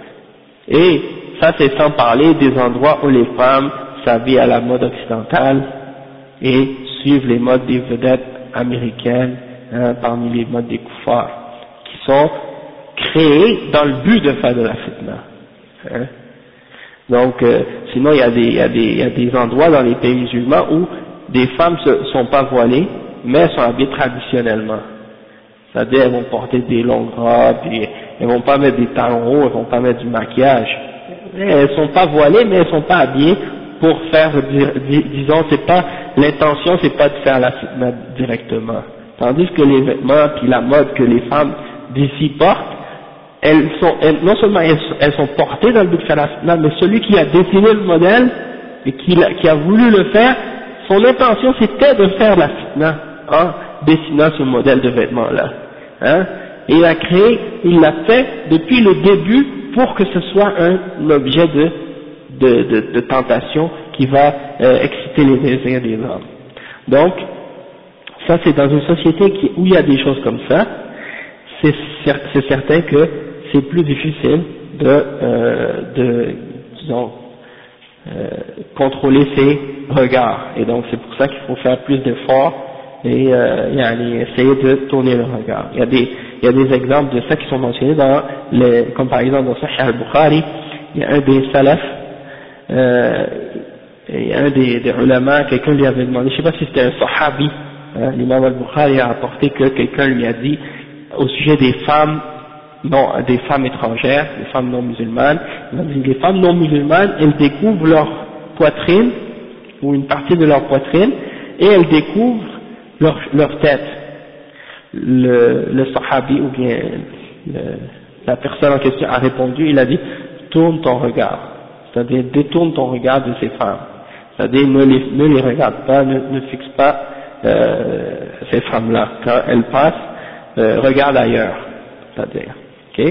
et ça c'est sans parler des endroits où les femmes s'habillent à la mode occidentale et suivent les modes des vedettes américaines, hein, parmi les modes des koufars, qui sont créés dans le but de faire de la fitna. Hein. Donc, euh, sinon il y, a des, il, y a des, il y a des endroits dans les pays musulmans où des femmes ne sont pas voilées, mais elles sont habillées traditionnellement. C'est-à-dire elles vont porter des longues robes, et elles vont pas mettre des talons hauts, elles vont pas mettre du maquillage. Elles sont pas voilées, mais elles sont pas habillées pour faire, disons, c'est pas, l'intention c'est pas de faire la fitna directement. Tandis que les vêtements puis la mode que les femmes d'ici portent, elles sont, elles, non seulement elles, elles sont portées dans le but de faire la fitna, mais celui qui a dessiné le modèle et qui, qui a voulu le faire, son intention c'était de faire la fitna en dessinant ce modèle de vêtements-là. Hein? Et il a créé, il l'a fait depuis le début pour que ce soit un objet de, de, de, de tentation qui va euh, exciter les désirs des hommes. Donc, ça c'est dans une société qui, où il y a des choses comme ça, c'est, c'est certain que c'est plus difficile de, euh, de disons, euh, contrôler ses regards. Et donc c'est pour ça qu'il faut faire plus d'efforts et euh, y aller essayer de tourner le regard. Il y a des, il y a des exemples de ça qui sont mentionnés dans les, comme par exemple dans Sahih al-Bukhari, il y a un des salafs, euh, il y a un des, des ulama, quelqu'un lui avait demandé, je sais pas si c'était un sahabi, hein, l'imam al-Bukhari a rapporté que quelqu'un lui a dit au sujet des femmes, non, des femmes étrangères, des femmes non musulmanes, il a dit les femmes non musulmanes, elles découvrent leur poitrine, ou une partie de leur poitrine, et elles découvrent leur, leur tête. Le, le sahabi, ou bien le, la personne en question a répondu, il a dit, tourne ton regard, c'est-à-dire détourne ton regard de ces femmes, c'est-à-dire ne les, ne les regarde pas, ne, ne fixe pas euh, ces femmes-là, quand elles passent, euh, regarde ailleurs, c'est-à-dire, ok.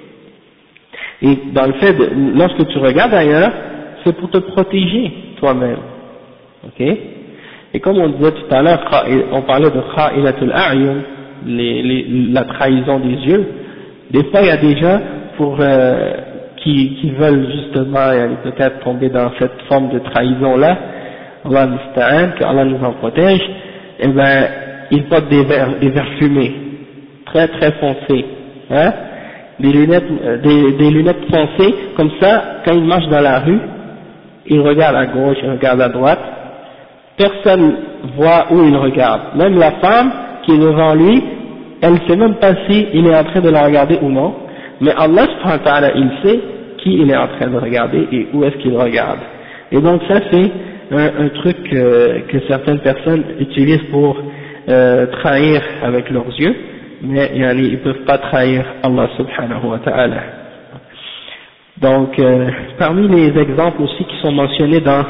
Et dans le fait de, lorsque tu regardes ailleurs, c'est pour te protéger toi-même, ok. Et comme on disait tout à l'heure, on parlait de kha'ilatul a'yun, les, les, la trahison des yeux. Des fois, il y a des gens pour, euh, qui, qui veulent justement peut-être tomber dans cette forme de trahison-là, Allah musta'an, que Allah nous en protège, et ben, ils portent des verres, des verres fumés, très très foncés, hein, des lunettes, des, des lunettes foncées, comme ça, quand ils marchent dans la rue, ils regardent à gauche, ils regardent à droite, personne voit où il regarde, même la femme qui est devant lui, elle ne sait même pas si il est en train de la regarder ou non, mais Allah subhanahu wa ta'ala, il sait qui il est en train de regarder et où est-ce qu'il regarde. Et donc ça c'est un, un truc euh, que certaines personnes utilisent pour euh, trahir avec leurs yeux, mais ils ne peuvent pas trahir Allah subhanahu wa ta'ala. Donc euh, parmi les exemples aussi qui sont mentionnés dans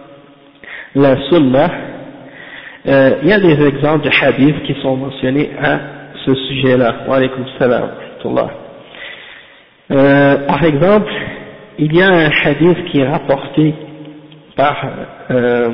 la sunna, euh, il y a des exemples de hadiths qui sont mentionnés à ce sujet-là. Wa alaykum salam wa rahmatullah. Euh, par exemple, il y a un hadith qui est rapporté par, euh,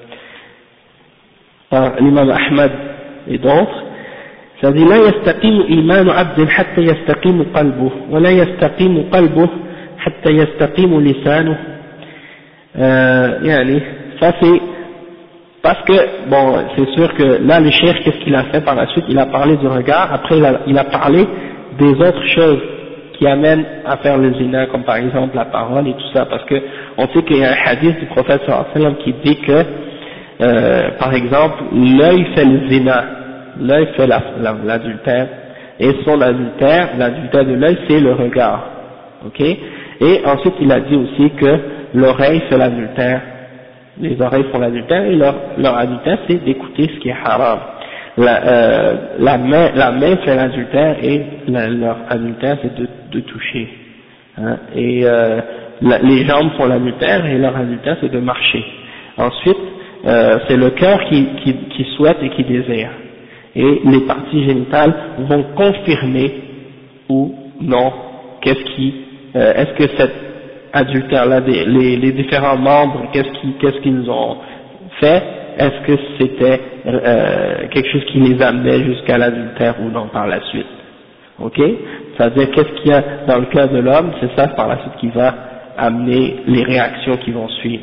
par l'imam Ahmad et d'autres. Ça dit لا يستقيم إيمان عبد حتى يستقيم قلبه ولا يستقيم قلبه حتى يستقيم لسانه. Euh, يعني, ça c'est parce que, bon, c'est sûr que là le cheikh, qu'est-ce qu'il a fait par la suite? Il a parlé du regard, après il a, il a parlé des autres choses qui amènent à faire le zina, comme par exemple la parole et tout ça, parce que on sait qu'il y a un hadith du prophète sallallahu alayhi wa sallam qui dit que, euh, par exemple, l'œil fait le zina, l'œil fait l'adultère, et son adultère, l'adultère de l'œil c'est le regard, ok? Et ensuite il a dit aussi que l'oreille fait l'adultère, les oreilles font l'adultère, et leur, leur adultère c'est d'écouter ce qui est haram. La, euh, la main, la main fait l'adultère et la, leur adultère c'est de, de toucher. Hein? Et euh, la, les jambes font l'adultère et leur adultère c'est de marcher. Ensuite, euh, c'est le cœur qui, qui, qui souhaite et qui désire. Et les parties génitales vont confirmer ou non qu'est-ce qui, euh, est-ce que cet adultère-là, les, les différents membres, qu'est-ce qui, qu'est-ce qu'ils ont fait, est-ce que c'était euh, quelque chose qui les amenait jusqu'à l'adultère ou non par la suite. Ok? C'est-à-dire qu'est-ce qu'il y a dans le cœur de l'homme, c'est ça par la suite qui va amener les réactions qui vont suivre.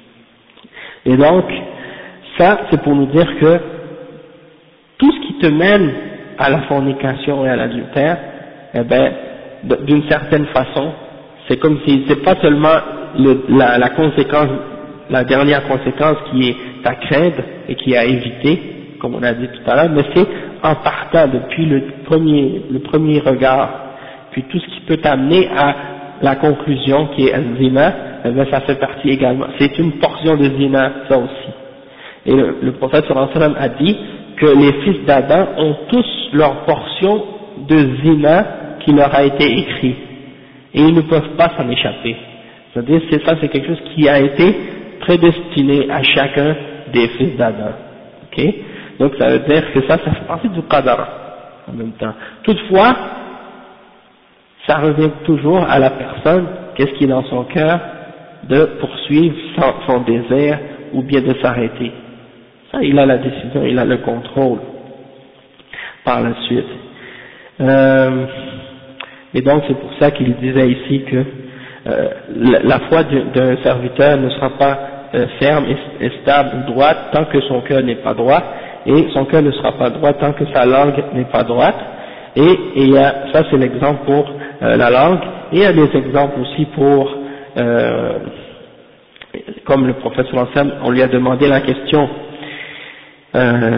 Et donc, ça c'est pour nous dire que tout ce qui te mène à la fornication et à l'adultère, eh ben, d'une certaine façon, c'est comme si c'est pas seulement le, la, la conséquence, la dernière conséquence qui est à craindre et qui est à éviter, comme on a dit tout à l'heure, mais c'est en partant depuis le premier, le premier regard, puis tout ce qui peut t'amener à la conclusion qui est un zina, eh ben, ça fait partie également, c'est une portion de zina, ça aussi. Et le, le prophète sallallahu alayhi wa sallam a dit que les fils d'Adam ont tous leur portion de zina qui leur a été écrit, et ils ne peuvent pas s'en échapper. C'est-à-dire, c'est ça, c'est quelque chose qui a été prédestiné à chacun des fils d'Adam. Ok? Donc ça veut dire que ça, ça fait partie du qadar en même temps. Toutefois, ça revient toujours à la personne, qu'est-ce qui est dans son cœur, de poursuivre son, son désir ou bien de s'arrêter. Ça, il a la décision, il a le contrôle par la suite. Euh, et donc c'est pour ça qu'il disait ici que euh, la, la foi d'un serviteur ne sera pas euh, ferme et, et stable ou droite tant que son cœur n'est pas droit, et son cœur ne sera pas droit tant que sa langue n'est pas droite. Et, et il y a, ça c'est l'exemple pour euh, la langue, et il y a des exemples aussi pour, euh, comme le prophète sallallahu alayhi wa sallam, on lui a demandé la question, euh,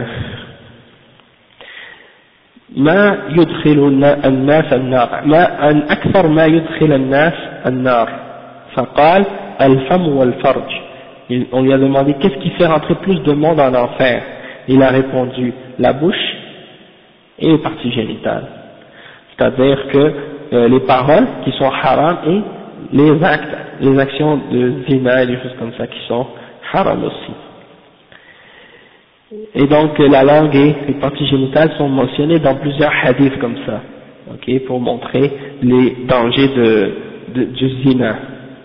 ما يدخل الناس النار ما أن أكثر ما يدخل الناس النار فقال الفم والفرج. On lui a demandé qu'est-ce qui fait rentrer plus de monde en enfer. Il a répondu la bouche et les parties génitales, c'est-à-dire que euh, les paroles qui sont haram et les actes, les actions de zina et des choses comme ça qui sont haram aussi. Et donc la langue et les parties génitales sont mentionnées dans plusieurs hadiths comme ça, ok, pour montrer les dangers de, de, du zina.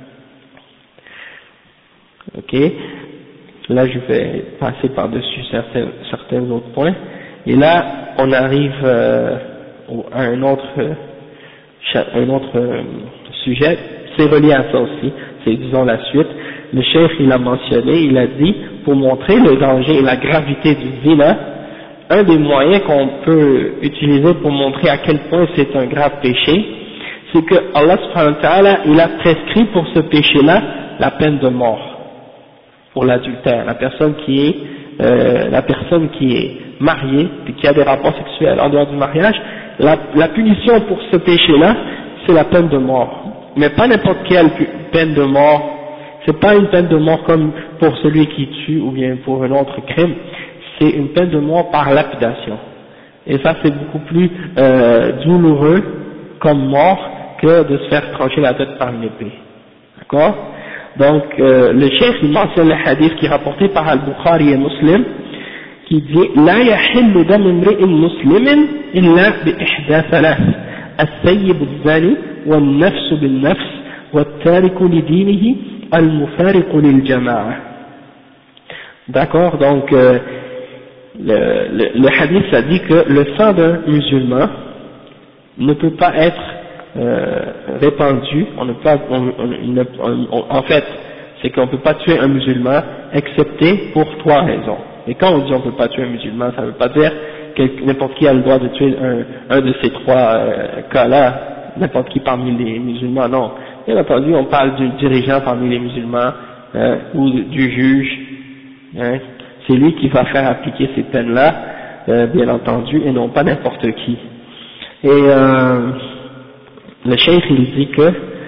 Ok, là je vais passer par-dessus certains, certains autres points, et là on arrive euh, à un autre, un autre euh, sujet, c'est relié à ça aussi, c'est disons la suite. Le cheikh il a mentionné, il a dit, pour montrer le danger et la gravité du zina, un des moyens qu'on peut utiliser pour montrer à quel point c'est un grave péché, c'est que Allah subhanahu wa ta'ala, il a prescrit pour ce péché-là la peine de mort pour l'adultère, la personne qui est euh, la personne qui est mariée et qui a des rapports sexuels en dehors du mariage, la, la punition pour ce péché-là, c'est la peine de mort, mais pas n'importe quelle peine de mort. C'est pas une peine de mort comme pour celui qui tue ou bien pour un autre crime, c'est une peine de mort par lapidation. Et ça c'est beaucoup plus euh, douloureux comme mort que de se faire trancher la tête par une épée. D'accord? Donc euh, le cheikh il mentionne le hadith qui est rapporté par Al-Bukhari et Muslim qui dit لا يحل دم امرئ مسلم إلا بإحدى ثلاث الثيب الزاني والنفس بالنفس والتارك لدينه المفارق للجماعة. D'accord, donc euh, le, le, le hadith ça dit que le sang d'un musulman ne peut pas être euh, répandu, on ne peut pas, on, on, on, on, en fait c'est qu'on ne peut pas tuer un musulman excepté pour trois raisons. Et quand on dit on ne peut pas tuer un musulman, ça ne veut pas dire que n'importe qui a le droit de tuer un, un de ces trois euh, cas-là, n'importe qui parmi les musulmans, non. Bien entendu, on parle du dirigeant parmi les musulmans, hein, ou du juge, hein, c'est lui qui va faire appliquer ces peines-là, euh, bien entendu, et non pas n'importe qui. Et euh, le cheikh il dit que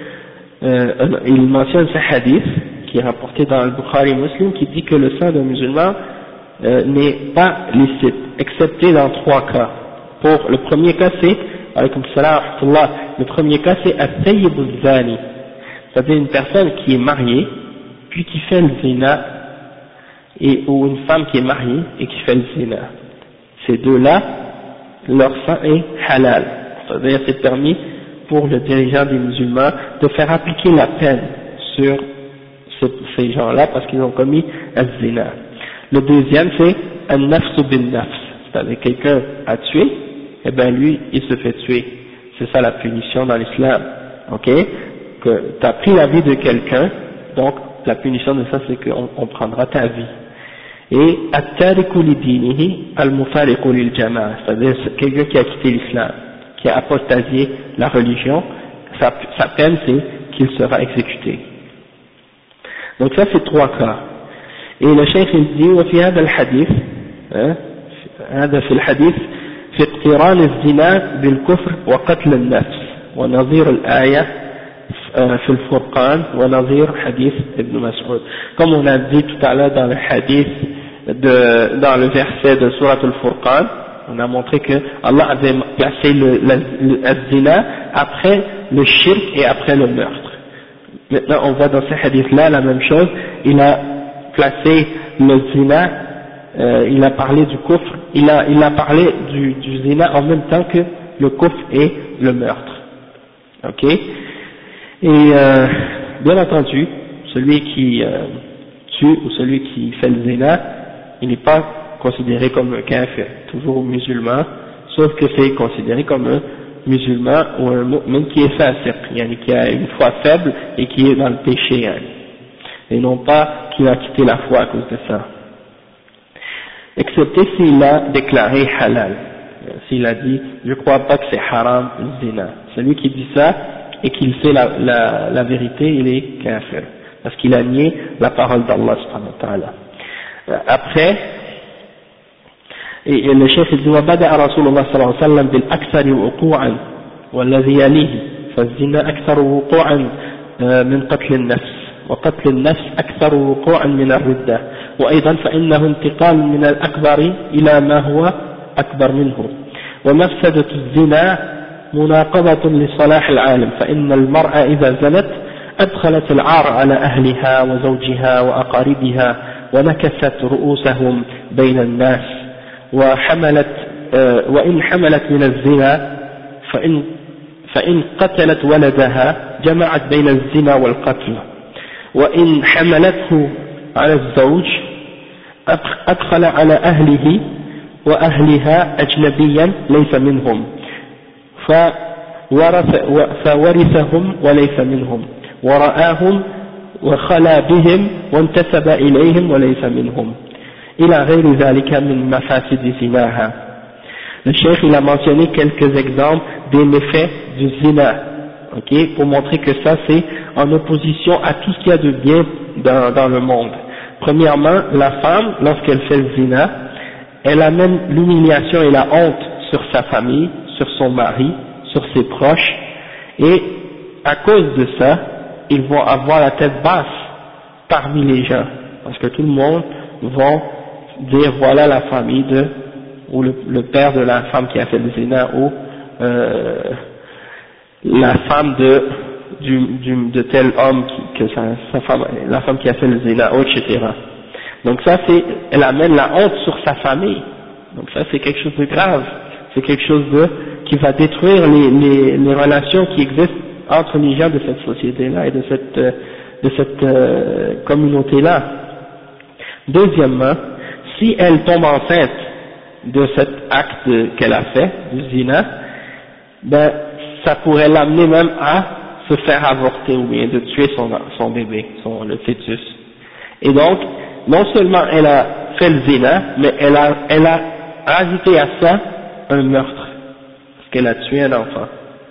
euh, il mentionne ce hadith qui est rapporté dans le Bukhari Muslim qui dit que le sang d'un musulman euh, n'est pas licite, excepté dans trois cas. Pour le premier cas c'est, alaykoum salam wa rahmatullah, le premier cas c'est at-tayyib az-zani, c'est-à-dire une personne qui est mariée puis qui fait le zina, et, ou une femme qui est mariée et qui fait le zina. Ces deux-là, leur sang est halal, c'est-à-dire c'est permis pour le dirigeant des musulmans de faire appliquer la peine sur ce, ces gens-là parce qu'ils ont commis al-zina. Le deuxième c'est an-nafsu bin-nafs, c'est-à-dire quelqu'un a tué, et bien lui il se fait tuer. C'est ça la punition dans l'islam, ok? Que tu as pris la vie de quelqu'un, donc la punition de ça c'est qu'on on prendra ta vie. Et at-tariku li dinihi al-mufariqu lil jama'a, c'est-à-dire quelqu'un qui a quitté l'islam, qui a apostasié la religion, sa, sa peine c'est qu'il sera exécuté. Donc ça c'est trois cas. Et le cheikh il dit وفي هذا الحديث هذا في الحديث في اقتران الزنا بالكفر وقتل النفس ونظير الآية في الفرقان ونظير حديث ابن مسعود. Comme on a dit tout à l'heure dans le hadith de, dans le verset de Surat al-Furqan, on a montré que Allah avait placé le, le, le zina après le shirk et après le meurtre. Maintenant on voit dans ce hadith là la même chose, il a placé le zina, euh, il a parlé du kufr, il a, il a parlé du, du zina en même temps que le kufr et le meurtre. Ok? Et euh, bien entendu, celui qui euh, tue ou celui qui fait le zina, il n'est pas considéré comme un kafir, toujours musulman, sauf que c'est considéré comme un musulman ou un mu'min qui est fasiq, yani qui a une foi faible et qui est dans le péché, yani, et non pas qui a quitté la foi à cause de ça. Excepté s'il a déclaré halal, s'il a dit je crois pas que c'est haram le zina. Celui qui dit ça et qu'il fait la, la, la vérité, il est kafir, parce qu'il a nié la parole d'Allah subhanahu wa ta'ala. Après, et, et le chef dit وبدأ رسول الله صلى الله عليه وسلم بالأكثر وقوعا والذي يليه فالزنا أكثر وقوعا من قتل النفس وقتل النفس أكثر وقوعا من الردة وأيضا فإنه انتقال من الأكبر إلى ما هو أكبر منه ومفسدة الزنا مناقضة لصلاح العالم فإن المرأة إذا زنت أدخلت العار على أهلها وزوجها وأقاربها ونكست رؤوسهم بين الناس وحملت وإن حملت من الزنا فإن, فإن قتلت ولدها جمعت بين الزنا والقتل وإن حملته على الزوج أدخل على أهله وأهلها أجنبيا ليس منهم فورث فورثهم وليس منهم ورآهم وخلا بهم وانتسب إليهم وليس منهم إلى غير ذلك من مفاسد زناها. Le cheikh il a mentionné quelques exemples des méfaits du zina, ok, pour montrer que ça c'est en opposition à tout ce qu'il y a de bien dans, dans le monde. Premièrement, la femme, lorsqu'elle fait le zina, elle amène l'humiliation et la honte sur sa famille, sur son mari, sur ses proches, et à cause de ça, ils vont avoir la tête basse parmi les gens, parce que tout le monde va dire voilà la famille de, ou le, le père de la femme qui a fait le zina, ou euh, la femme de, du, du, de tel homme qui, que sa, sa femme, la femme qui a fait le zina, et cetera. Donc ça c'est, elle amène la honte sur sa famille, donc ça c'est quelque chose de grave, c'est quelque chose de, qui va détruire les, les, les relations qui existent entre les gens de cette société-là et de cette, de cette euh, communauté-là. Deuxièmement, si elle tombe enceinte de cet acte qu'elle a fait, du zina, ben ça pourrait l'amener même à se faire avorter ou bien de tuer son, son bébé, son, le fœtus. Et donc, non seulement elle a fait le zina, mais elle a, elle a ajouté à ça un meurtre, parce qu'elle a tué un enfant.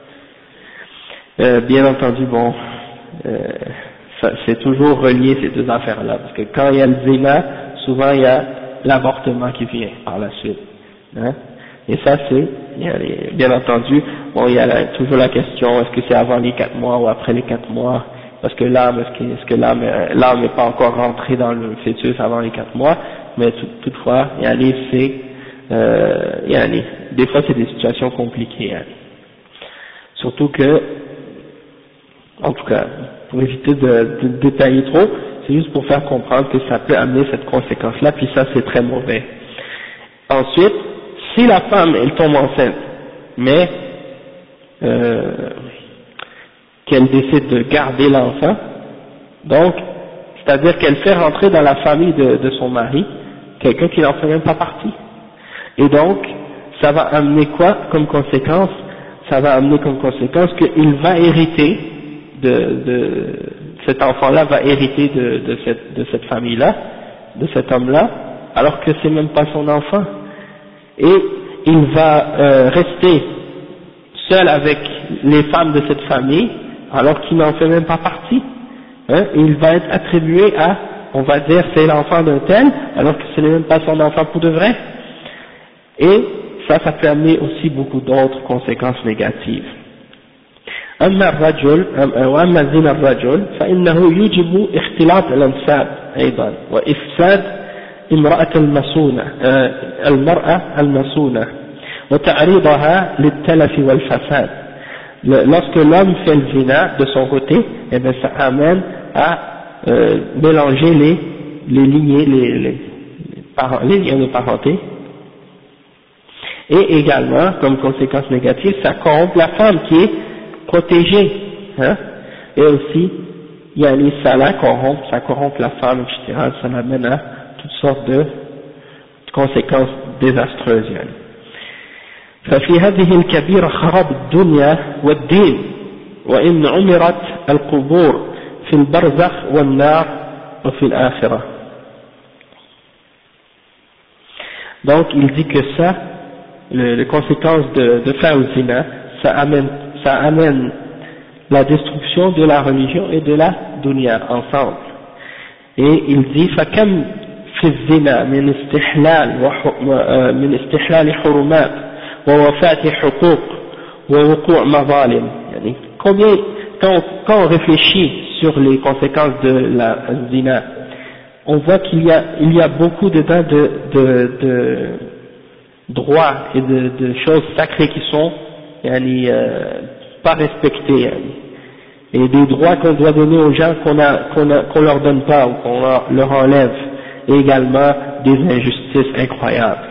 Euh, bien entendu, bon, euh, ça, c'est toujours relié ces deux affaires-là, parce que quand il y a le zina, souvent il y a l'avortement qui vient par la suite. Hein? Et ça c'est, il y a les, bien entendu, bon il y a la, toujours la question, est-ce que c'est avant les quatre mois ou après les quatre mois, parce que l'âme, est-ce que, est-ce que l'âme, l'âme n'est pas encore rentrée dans le fœtus avant les quatre mois, mais tout, toutefois, yani, c'est, euh, yani, des fois c'est des situations compliquées, yani. Surtout que, en tout cas, pour éviter de, de détailler trop, c'est juste pour faire comprendre que ça peut amener cette conséquence-là, puis ça c'est très mauvais. Ensuite, si la femme, elle tombe enceinte, mais euh, qu'elle décide de garder l'enfant, donc, c'est-à-dire qu'elle fait rentrer dans la famille de, de son mari quelqu'un qui n'en fait même pas partie. Et donc, ça va amener quoi comme conséquence? Ça va amener comme conséquence qu'il va hériter de, de cet enfant-là va hériter de, de cette, de cette famille-là, de cet homme-là, alors que c'est même pas son enfant. Et il va euh, rester seul avec les femmes de cette famille, alors qu'il n'en fait même pas partie. Hein, et il va être attribué à, on va dire, c'est l'enfant d'un tel, alors que ce n'est même pas son enfant pour de vrai. Et ça, ça peut amener aussi beaucoup d'autres conséquences négatives. أما الرجل وأما زنا الرجل فإنه يوجب اختلاط الأنساب أيضا وإفساد امرأة المسونة المرأة المسونة وتعريضها للتلف والفساد. Lorsque l'homme fait le zina de son côté, eh bien ça amène à euh, mélanger les, les lignées, les, les, les, les liens de parenté. Et également, comme conséquence négative, ça corrompt la femme qui est protégée. Hein? Et aussi, il y a les salas corrompent, ça corrompt la femme, et cetera. Ça amène à toutes sortes de conséquences désastreuses. يعني. ففي هذه الكبيرة خراب الدنيا والدين وإن عمرت القبور في البرزخ والنار وفي الآخرة. Donc il dit que ça, le, les conséquences de, de faire le zina, ça amène, ça amène la destruction de la religion et de la dunya ensemble. Et il dit فكم في الزنا من استحلال من استحلال حرمات ووفاة حقوق ووقوع مظالم. يعني combien quand, quand on réfléchit sur les conséquences de la zina, on voit qu'il y a il y a beaucoup dedans de de, de droits et de, de choses sacrées qui sont yani, euh, pas respectées, yani. Et des droits qu'on doit donner aux gens qu'on a qu'on a qu'on leur donne pas ou qu'on leur enlève, et également des injustices incroyables.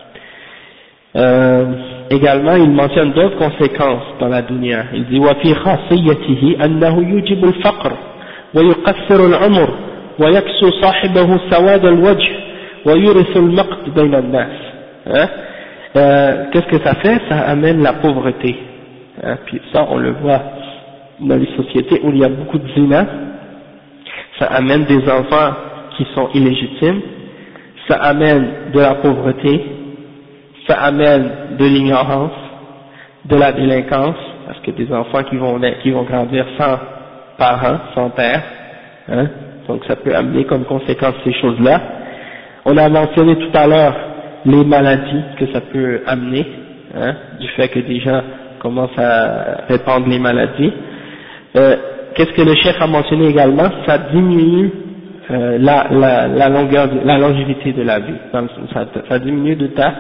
Euh, également, il mentionne d'autres conséquences dans la dunya. Il dit وفي خاصيته أنه يوجب الفقر ويقصر العمر ويكسو صاحبه سواد الوجه ويورث المقت بين الناس. Hein? Euh, qu'est-ce que ça fait? Ça amène la pauvreté. Hein? Puis ça, on le voit dans les sociétés où il y a beaucoup de zina. Ça amène des enfants qui sont illégitimes. Ça amène de la pauvreté. Ça amène de l'ignorance, de la délinquance, parce que des enfants qui vont qui vont grandir sans parents, sans père, hein, donc ça peut amener comme conséquence ces choses-là. On a mentionné tout à l'heure les maladies que ça peut amener, hein, du fait que des gens commencent à répandre les maladies. Euh, Qu'est-ce que le chef a mentionné également? Ça diminue euh, la, la, la longueur, de, la longévité de la vie, ça, ça diminue de ta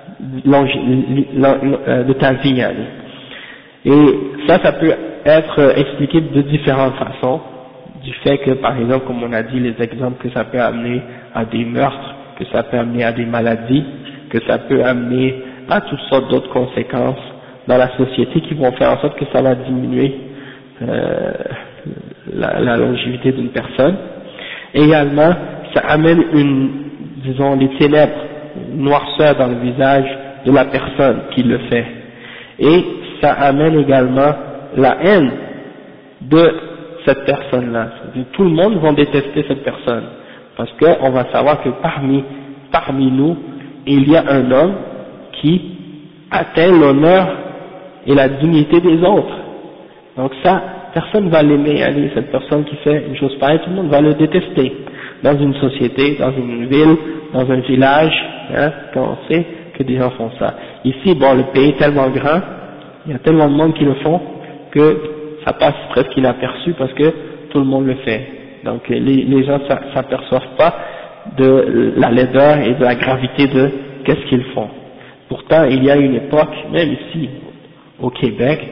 de ta vie. Et ça, ça peut être expliqué de différentes façons, du fait que, par exemple, comme on a dit, les exemples que ça peut amener à des meurtres, que ça peut amener à des maladies, que ça peut amener à toutes sortes d'autres conséquences dans la société qui vont faire en sorte que ça va diminuer euh, la, la longévité d'une personne. Également, ça amène une, disons, les ténèbres, noirceur dans le visage de la personne qui le fait, et ça amène également la haine de cette personne-là. Tout le monde va détester cette personne, parce qu'on va savoir que parmi, parmi nous, il y a un homme qui atteint l'honneur et la dignité des autres. Donc ça, personne ne va l'aimer, allez, cette personne qui fait une chose pareille, tout le monde va le détester. Dans une société, dans une ville, dans un village, hein, quand on sait que des gens font ça. Ici, bon, le pays est tellement grand, il y a tellement de monde qui le font, que ça passe presque inaperçu parce que tout le monde le fait. Donc les, les gens ne s'aperçoivent pas de la laideur et de la gravité de qu'est-ce qu'ils font. Pourtant, il y a une époque, même ici, au Québec,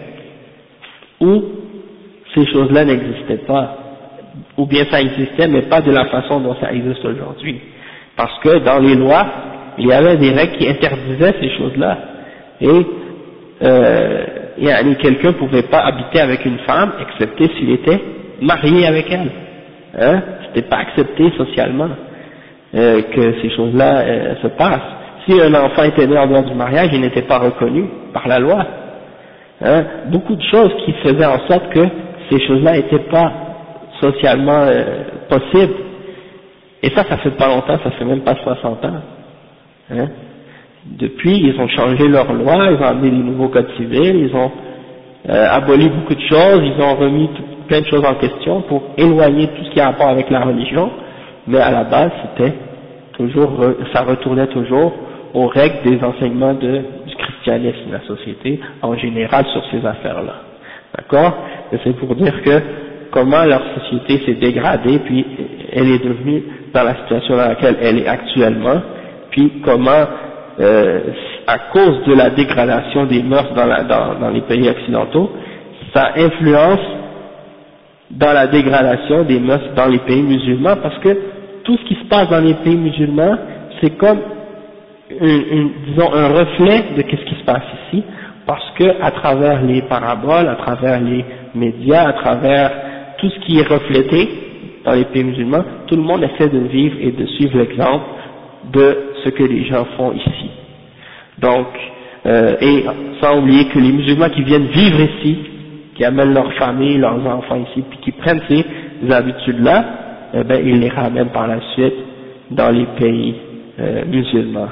où ces choses-là n'existaient pas. Ou bien ça existait, mais pas de la façon dont ça existe aujourd'hui. Parce que dans les lois, il y avait des règles qui interdisaient ces choses-là. Et euh, quelqu'un ne pouvait pas habiter avec une femme, excepté s'il était marié avec elle. Hein? C'était pas accepté socialement euh, que ces choses-là euh, se passent. Si un enfant était né en dehors du mariage, il n'était pas reconnu par la loi. Hein? Beaucoup de choses qui faisaient en sorte que ces choses-là n'étaient pas socialement euh, possibles. Et ça, ça fait pas longtemps, ça fait même pas soixante ans. Hein? Depuis, ils ont changé leurs lois, ils ont amené des nouveaux codes civils, ils ont euh, aboli beaucoup de choses, ils ont remis tout, plein de choses en question pour éloigner tout ce qui a rapport avec la religion, mais à la base, c'était toujours, ça retournait toujours aux règles des enseignements de, du christianisme, de la société en général sur ces affaires-là. D'accord? Et c'est pour dire que comment leur société s'est dégradée, puis elle est devenue dans la situation dans laquelle elle est actuellement, puis comment, euh, à cause de la dégradation des mœurs dans, la, dans, dans les pays occidentaux, ça influence dans la dégradation des mœurs dans les pays musulmans, parce que tout ce qui se passe dans les pays musulmans, c'est comme une, une, disons un reflet de ce qui se passe ici, parce que à travers les paraboles, à travers les médias, à travers tout ce qui est reflété dans les pays musulmans, tout le monde essaie de vivre et de suivre l'exemple de ce que les gens font ici. Donc, euh, et sans oublier que les musulmans qui viennent vivre ici, qui amènent leurs familles, leurs enfants ici, puis qui prennent ces habitudes-là, eh ben, ils les ramènent par la suite dans les pays euh, musulmans.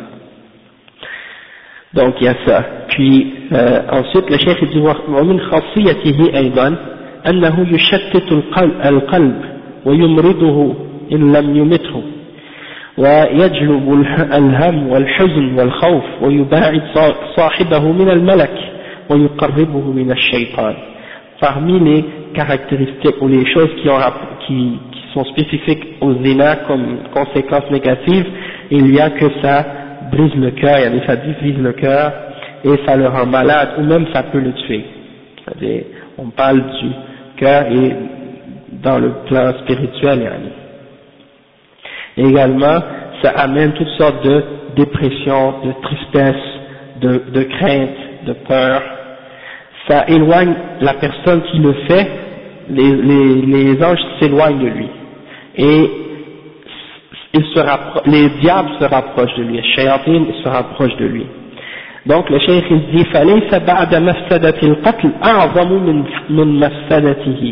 Donc, il y a ça. Puis, euh, ensuite, le cheikh dit, ومن خاصيته أيضا أنه يشتت القلب ويمرضه إن لم يمته ويجلب الهم والحزن والخوف ويباعد صاحبه من الملك ويقربه من الشيطان. Parmi les caractéristiques ou les choses qui, ont, qui, qui sont spécifiques aux zina comme conséquences négatives, il y a que ça brise le cœur, ça divise le cœur et ça le rend malade ou même ça peut le tuer. C'est-à-dire, on parle du cœur et dans le plan spirituel. Yani. Et également, ça amène toutes sortes de dépression, de tristesse, de, de crainte, de peur. Ça éloigne la personne qui le fait, les, les, les anges s'éloignent de lui. Et il se rappro- les diables se rapprochent de lui, les shayatin se rapprochent de lui. Donc le cheikh il dit فَلَيْسَ بَعْدَ مَفْسَدَةِ الْقَتْلِ أَعْظَمُ مِنْ مِنْ مَفْسَدَتِهِ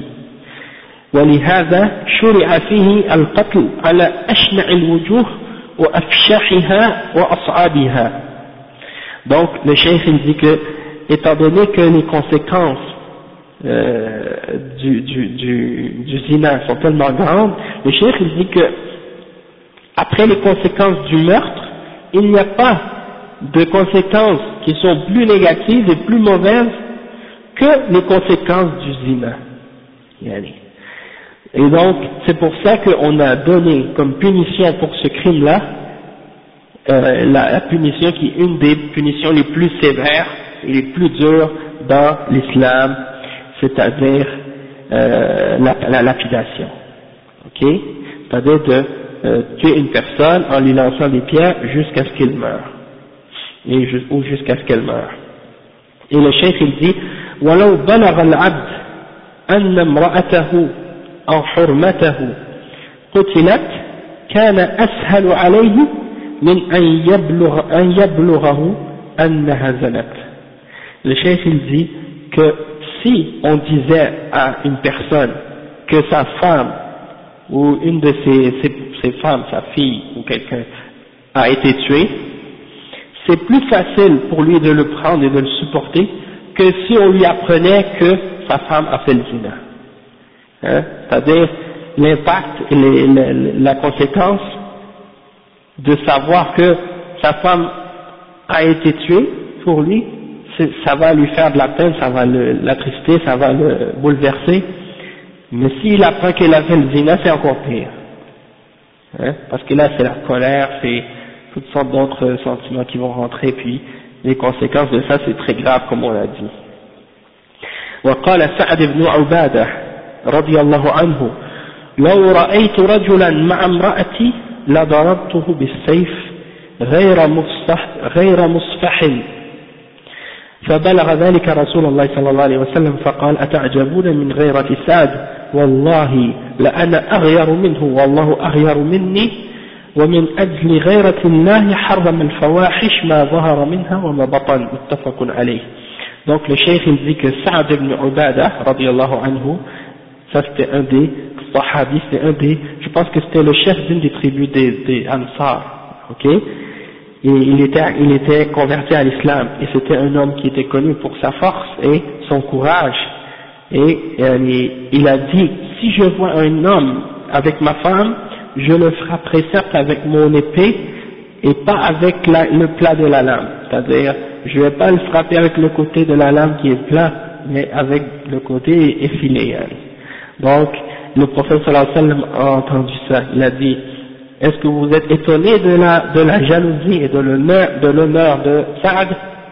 ولهذا شرع فيه القتل على أشنع الوجوه وأفشحها وأصعبها. Donc le cheikh il dit que étant donné que les conséquences euh, du, du, du, du zina sont tellement grandes, le cheikh il dit que après les conséquences du meurtre, il n'y a pas de conséquences qui sont plus négatives et plus mauvaises que les conséquences du zina. Et donc, c'est pour ça qu'on a donné comme punition pour ce crime-là, euh, la, la punition qui est une des punitions les plus sévères et les plus dures dans l'islam, c'est-à-dire euh, la, la lapidation. Ok? C'est-à-dire de euh, tuer une personne en lui lançant des pierres jusqu'à ce qu'il meure, et, ou jusqu'à ce qu'elle meure. Et le cheikh il dit وَلَوْ بَلَغَ الْعَبْدِ أَنَّ امْرَأَتَهُ أو حرمته قتلت كان أسهل عليه من أن يبلغ أن يبلغه أنها زنت. Le cheikh il dit que si on disait à une personne que sa femme ou une de ses, ses, ses femmes, sa fille ou quelqu'un a été tuée, c'est plus facile pour lui de le prendre et de le supporter que si on lui apprenait que sa femme a fait le zina. Hein? C'est-à-dire l'impact et les, les, la conséquence de savoir que sa femme a été tuée, pour lui, ça va lui faire de la peine, ça va l'attrister, ça va le bouleverser, Mais s'il apprend qu'il a fait le zina, c'est encore pire. Hein? Parce que là, c'est la colère, c'est toutes sortes d'autres sentiments qui vont rentrer, puis les conséquences de ça, c'est très grave, comme on l'a dit. وقال سعد بن عبادة رضي الله عنه لو رأيت رجلا مع امرأتي لضربته بالسيف غير مصفح, غير مصفح فبلغ ذلك رسول الله صلى الله عليه وسلم فقال أتعجبون من غيرة سعد والله لأنا أغير منه والله أغير مني ومن أجل غيرة الله حرم الفواحش ما ظهر منها وما بطن متفق عليه. Donc le cheikh il dit que Sa'd ibn Ubadah radiyallahu anhu, ça c'était un des sahabis, c'était un des, je pense que c'était le chef d'une des tribus des, des Ansar, ok, et il était, il était converti à l'islam, et c'était un homme qui était connu pour sa force et son courage, et, et il a dit, si je vois un homme avec ma femme, je le frapperai certes avec mon épée, et pas avec la, le plat de la lame, c'est-à-dire, je ne vais pas le frapper avec le côté de la lame qui est plat, mais avec le côté effilé. Donc, le prophète sallallahu alayhi wa sallam a entendu ça, il a dit, est-ce que vous êtes étonné de la, de la jalousie et de l'honneur de, l'honneur de Sa'd?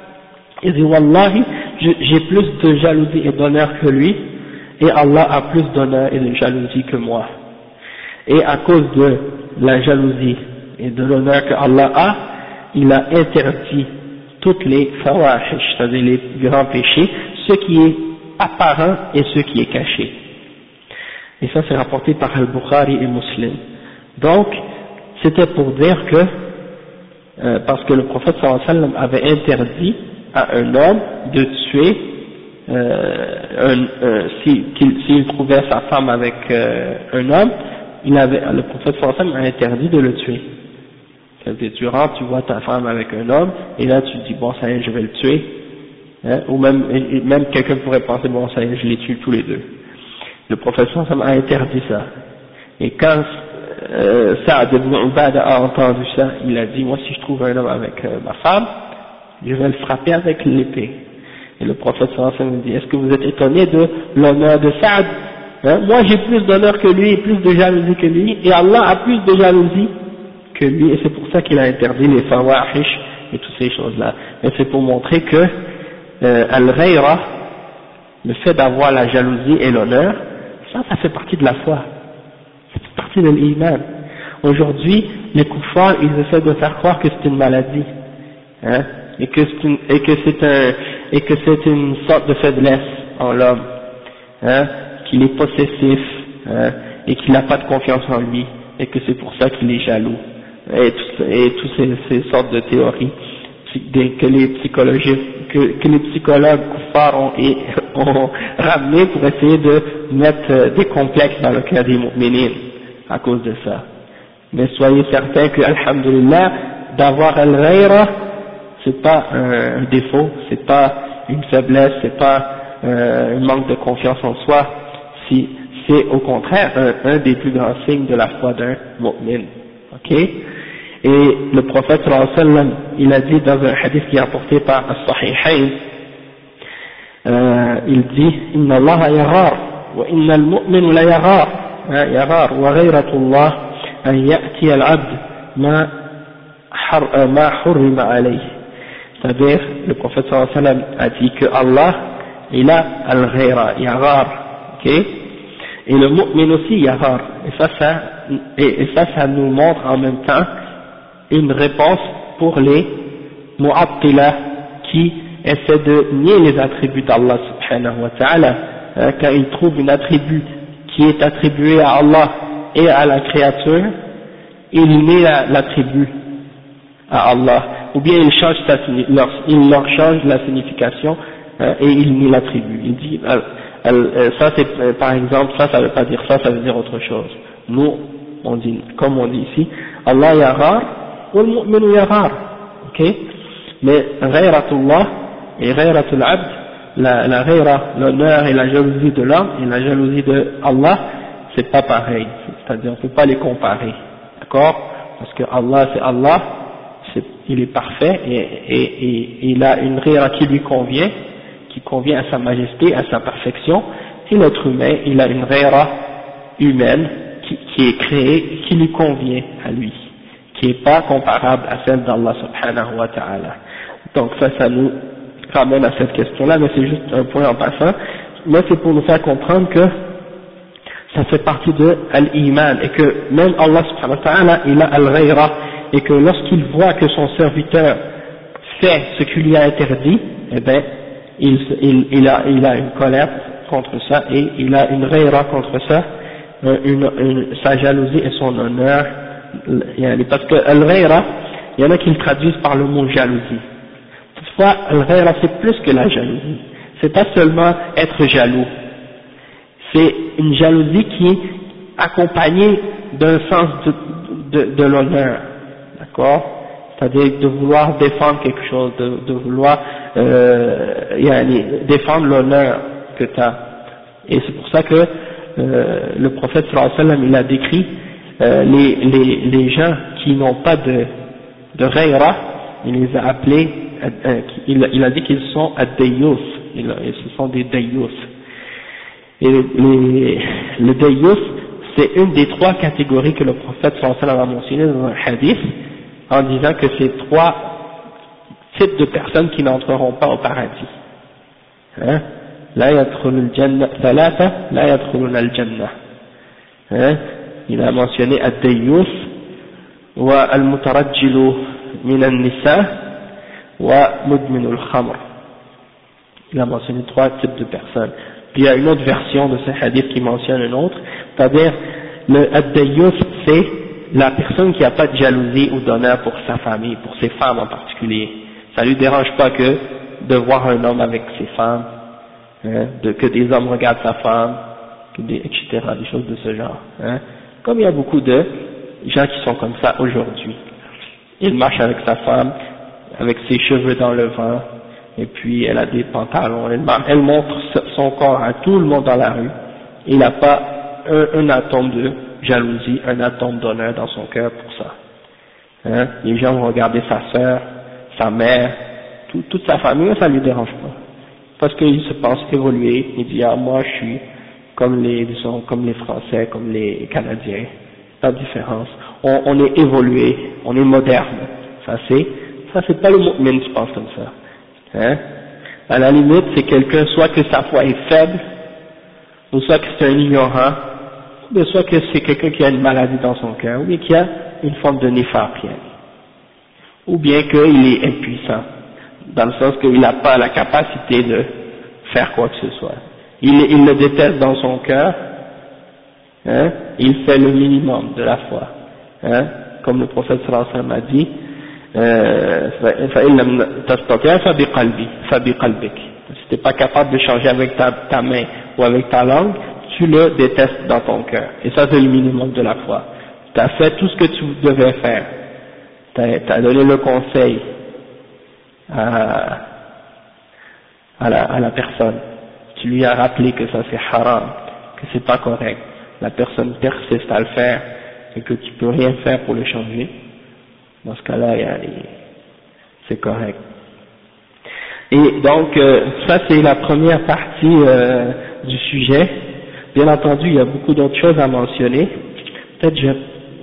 Il dit, Wallahi, j'ai plus de jalousie et d'honneur que lui, et Allah a plus d'honneur et de jalousie que moi. Et à cause de la jalousie et de l'honneur que Allah a, il a interdit toutes les fawahish, c'est-à-dire les grands péchés, ce qui est apparent et ce qui est caché. Et ça c'est rapporté par Al-Bukhari et Muslim. Donc, c'était pour dire que, euh, parce que le prophète sallallahu alayhi wa sallam avait interdit à un homme de tuer, euh, un, euh, s'il si, si trouvait sa femme avec euh, un homme, il avait, le prophète sallallahu alayhi wa sallam a interdit de le tuer. C'est-à-dire, tu rentres, tu vois ta femme avec un homme, et là tu te dis, bon ça y est, je vais le tuer, hein, ou même, même quelqu'un pourrait penser, bon ça y est, je les tue tous les deux. Le prophète sallallahu alayhi wa sallam a interdit ça. Et quand euh, Sa'd ibn Ubadah a entendu ça, il a dit, moi si je trouve un homme avec euh, ma femme, je vais le frapper avec l'épée. Et le prophète sallallahu alayhi wa sallam dit, est-ce que vous êtes étonné de l'honneur de Sa'd? Hein, moi j'ai plus d'honneur que lui, et plus de jalousie que lui, et Allah a plus de jalousie que lui, et c'est pour ça qu'il a interdit les fawahish et toutes ces choses-là. Mais c'est pour montrer que euh, al-ghayra, le fait d'avoir la jalousie et l'honneur, ça, ça fait partie de la foi, ça fait partie de l'iman. Aujourd'hui, les kuffars, ils essaient de faire croire que c'est une maladie, hein, et que c'est une, et que c'est un, et que c'est une sorte de faiblesse en l'homme, hein, qu'il est possessif, hein, et qu'il n'a pas de confiance en lui, et que c'est pour ça qu'il est jaloux. Et toutes tout ces, ces sortes de théories que les psychologistes, que, que les psychologues kuffars ont, ont ramené pour essayer de mettre des complexes dans le cœur des mu'minines à cause de ça. Mais soyez certains que, alhamdulillah, d'avoir al-ghayra, c'est pas un, un défaut, c'est pas une faiblesse, c'est pas euh, un manque de confiance en soi, si, c'est au contraire un, un des plus grands signes de la foi d'un mu'min. Ok? Et le prophète sallallahu alayhi wa sallam, il a dit dans un hadith qui est apporté par As-Sahihayn, euh, il dit, Inna Allah yaghar, wa inna al-mu'min la yaghar, yaghar, wa ghayratullah, an ya'ti al-abd ma hurrima alayhi. C'est-à-dire, le prophète sallallahu alayhi wa sallam a dit que Allah, il a al-ghayra, yaghar, ok? Et le mu'min aussi yaghar, et ça, ça, et, et ça, ça nous montre en même temps une réponse pour les mu'attila qui essaient de nier les attributs d'Allah subhanahu wa ta'ala, hein, quand ils trouvent une attribut qui est attribuée à Allah et à la créature, ils nient l'attribut à Allah, ou bien ils changent sa, leur, ils leur changent la signification, hein, et ils nient l'attribut. Il dit, ça c'est par exemple, ça ça veut pas dire ça, ça veut dire autre chose. Nous, on dit, comme on dit ici, Allah yaghar, wal mu'minu yaghar, ok? Mais ghayratullah et ghayratul abd, la, la ghayra, l'honneur et la jalousie de l'homme et la jalousie de Allah, c'est pas pareil, c'est-à-dire on peut pas les comparer, d'accord? Parce que Allah c'est Allah, c'est, il est parfait et, et, et, et il a une ghayra qui lui convient, qui convient à sa majesté, à sa perfection, et l'être humain, il a une ghayra humaine qui, qui est créée, qui lui convient à lui, qui n'est pas comparable à celle d'Allah subhanahu wa ta'ala. Donc ça, ça nous ramène à cette question-là, mais c'est juste un point en passant, mais c'est pour nous faire comprendre que ça fait partie de al-iman, et que même Allah subhanahu wa ta'ala, il a al-ghayra, et que lorsqu'il voit que son serviteur fait ce qu'il lui a interdit, eh bien, il, il, il, a, il a une colère contre ça, et il a une ghayra contre ça, une, une, sa jalousie et son honneur, parce que al-ghayra, il y en a qui le traduisent par le mot jalousie. Toutefois, al-ghayra c'est plus que la jalousie, c'est pas seulement être jaloux, c'est une jalousie qui est accompagnée d'un sens de, de, de l'honneur, d'accord, c'est-à-dire de vouloir défendre quelque chose, de, de vouloir euh, défendre l'honneur que tu as. Et c'est pour ça que euh, le prophète sallallahu alayhi wa sallam, il a décrit euh, les, les, les gens qui n'ont pas de, de ghayra, il les a appelés, euh, il, il a dit qu'ils sont ad-dayyous, ce sont des dayyous. Et les, le dayyous, c'est une des trois catégories que le prophète sallallahu alayhi wa sallam a mentionné dans un hadith, en disant que c'est trois types de personnes qui n'entreront pas au paradis. Hein? La yadkhulul jannah thalatha, la yadkhuluna al-jannah. Hein? Il a mentionné ad-dayyus, wa al-mutarajjilu min an-nisa, wa mudminul khamr. Il a mentionné trois types de personnes. Puis il y a une autre version de ce hadith qui mentionne un autre, c'est-à-dire le ad-dayyus, c'est la personne qui n'a pas de jalousie ou d'honneur pour sa famille, pour ses femmes en particulier. Ça lui dérange pas que de voir un homme avec ses femmes, hein, de, que des hommes regardent sa femme, que des, et cetera, des choses de ce genre. Hein. Comme il y a beaucoup de gens qui sont comme ça aujourd'hui. Il marche avec sa femme, avec ses cheveux dans le vent, et puis elle a des pantalons, elle, elle montre son corps à tout le monde dans la rue. Il n'a pas un, un atome de jalousie, un atome d'honneur dans son cœur pour ça. Hein? Les gens vont regarder sa sœur, sa mère, tout, toute sa famille, ça lui dérange pas. Parce qu'il se pense évoluer, il dit ah moi je suis comme les, disons, comme les Français, comme les Canadiens, pas de différence. On, on est évolué, on est moderne. Ça c'est, ça c'est pas le mu'min qui pense comme ça. Hein? À la limite c'est quelqu'un soit que sa foi est faible, ou soit que c'est un ignorant, ou soit que c'est quelqu'un qui a une maladie dans son cœur, ou bien qui a une forme de nifaq, ou bien qu'il est impuissant, dans le sens qu'il n'a pas la capacité de faire quoi que ce soit. Il, il le déteste dans son cœur, hein, il fait le minimum de la foi, hein, comme le prophète sallallahu alayhi wa sallam a dit, euh, si tu n'es pas capable de changer avec ta, ta main ou avec ta langue, tu le détestes dans ton cœur. Et ça c'est le minimum de la foi. Tu as fait tout ce que tu devais faire. Tu as donné le conseil à, à, la, à la personne. Tu lui as rappelé que ça c'est haram, que c'est pas correct. La personne persiste à le faire et que tu peux rien faire pour le changer. Dans ce cas-là, c'est correct. Et donc, euh, ça c'est la première partie euh, du sujet. Bien entendu, il y a beaucoup d'autres choses à mentionner. Peut-être je...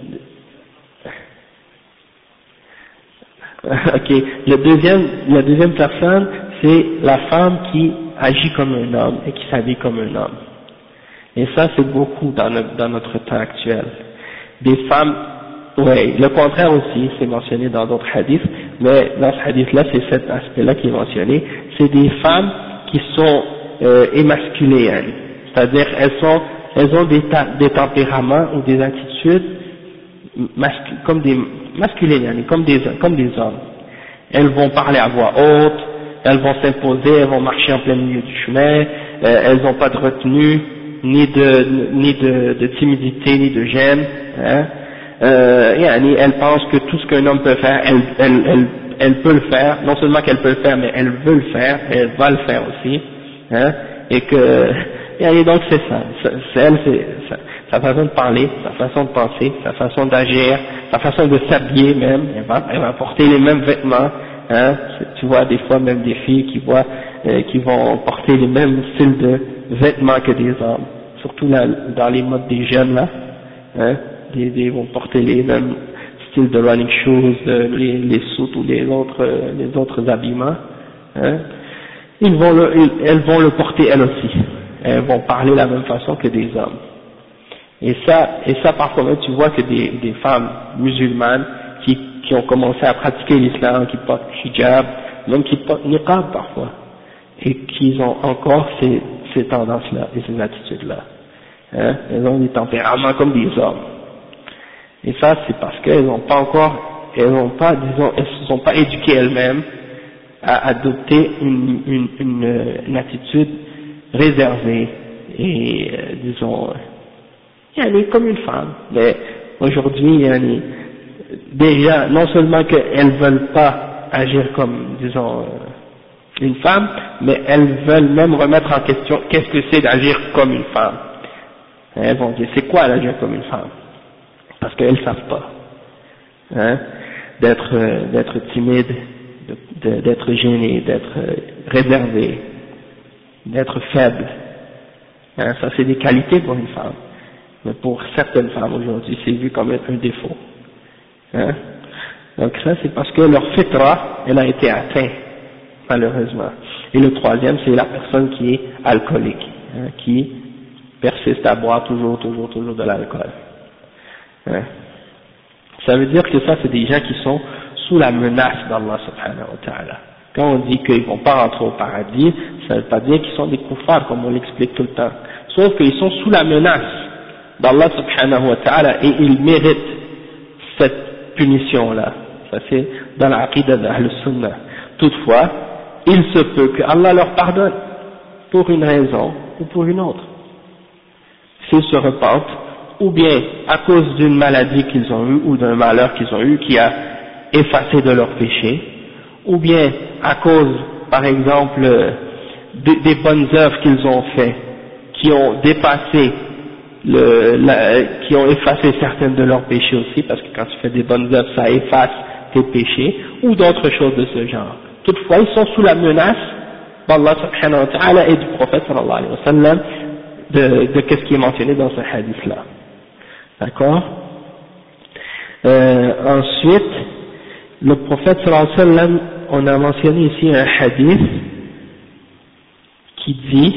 ok. Le deuxième, la deuxième personne, c'est la femme qui agit comme un homme et qui s'habille comme un homme. Et ça, c'est beaucoup dans notre, dans notre temps actuel. Des femmes, ouais, le contraire aussi, c'est mentionné dans d'autres hadiths, mais dans ce hadith-là, c'est cet aspect-là qui est mentionné. C'est des femmes qui sont euh, émasculées, hein. C'est-à-dire elles sont, elles ont des, ta, des tempéraments ou des attitudes mascu, comme des masculines, comme des, comme des hommes. Elles vont parler à voix haute, elles vont s'imposer, elles vont marcher en plein milieu du chemin, euh, elles n'ont pas de retenue, ni de, ni de, de timidité, ni de gêne. Hein. Euh, et elles pensent que tout ce qu'un homme peut faire, elle, elle, elle, elle peut le faire. Non seulement qu'elle peut le faire, mais elle veut le faire, et elle va le faire aussi. Hein. Et que et donc c'est ça, c'est elle, c'est sa façon de parler, sa façon de penser, sa façon d'agir, sa façon de s'habiller même, elle va, elle va porter les mêmes vêtements, hein, tu vois des fois même des filles qui voient, euh, qui vont porter les mêmes styles de, vêtements que des hommes, surtout là, dans les modes des jeunes là, hein, des, des vont porter les mêmes styles de running shoes, de, les, les suits ou les autres, euh, les autres habillements, hein, ils vont le, ils, elles vont le porter elles aussi, elles vont parler de la même façon que des hommes. Et ça, et ça parfois même tu vois que des, des femmes musulmanes qui, qui ont commencé à pratiquer l'islam, qui portent hijab, même qui portent niqab parfois, et qui ont encore ces, ces tendances-là et ces attitudes-là. Hein, elles ont des tempéraments comme des hommes. Et ça, c'est parce qu'elles n'ont pas encore, elles n'ont pas, disons, elles ne se sont pas éduquées elles-mêmes à adopter une, une, une, une attitude réservée et, euh, disons, yani, comme une femme. Mais aujourd'hui, yani, déjà, non seulement qu'elles veulent pas agir comme, disons, euh, une femme, mais elles veulent même remettre en question qu'est-ce que c'est d'agir comme une femme. Elles vont dire, c'est quoi d'agir comme une femme? Parce qu'elles ne savent pas. Hein, d'être, euh, d'être timide, de, de, d'être gêné, d'être euh, réservé, d'être faible. Hein, ça c'est des qualités pour une femme. Mais pour certaines femmes aujourd'hui, c'est vu comme un défaut. Hein? Donc ça, c'est parce que leur fitra, elle a été atteinte, malheureusement. Et le troisième, c'est la personne qui est alcoolique, hein, qui persiste à boire toujours, toujours, toujours de l'alcool. Hein? Ça veut dire que ça, c'est des gens qui sont sous la menace d'Allah subhanahu wa ta'ala. Quand on dit qu'ils ne vont pas rentrer au paradis, ça ne veut pas dire qu'ils sont des kuffars, comme on l'explique tout le temps. Sauf qu'ils sont sous la menace d'Allah subhanahu wa ta'ala et ils méritent cette punition-là. Ça c'est dans l'aqidah d'Ahl Sunnah. Toutefois, il se peut que Allah leur pardonne pour une raison ou pour une autre. S'ils se repentent, ou bien à cause d'une maladie qu'ils ont eue ou d'un malheur qu'ils ont eu qui a effacé de leur péché, ou bien à cause, par exemple, de, des bonnes œuvres qu'ils ont fait, qui ont dépassé Le, la, qui ont effacé certaines de leurs péchés aussi, parce que quand tu fais des bonnes œuvres, ça efface tes péchés, ou d'autres choses de ce genre. Toutefois, ils sont sous la menace d'Allah subhanahu wa ta'ala et du prophète sallallahu alayhi wa sallam de, de qu'est-ce qui est mentionné dans ce hadith-là. D'accord? Euh, ensuite, le prophète sallallahu alayhi wa sallam, on a mentionné ici un hadith qui dit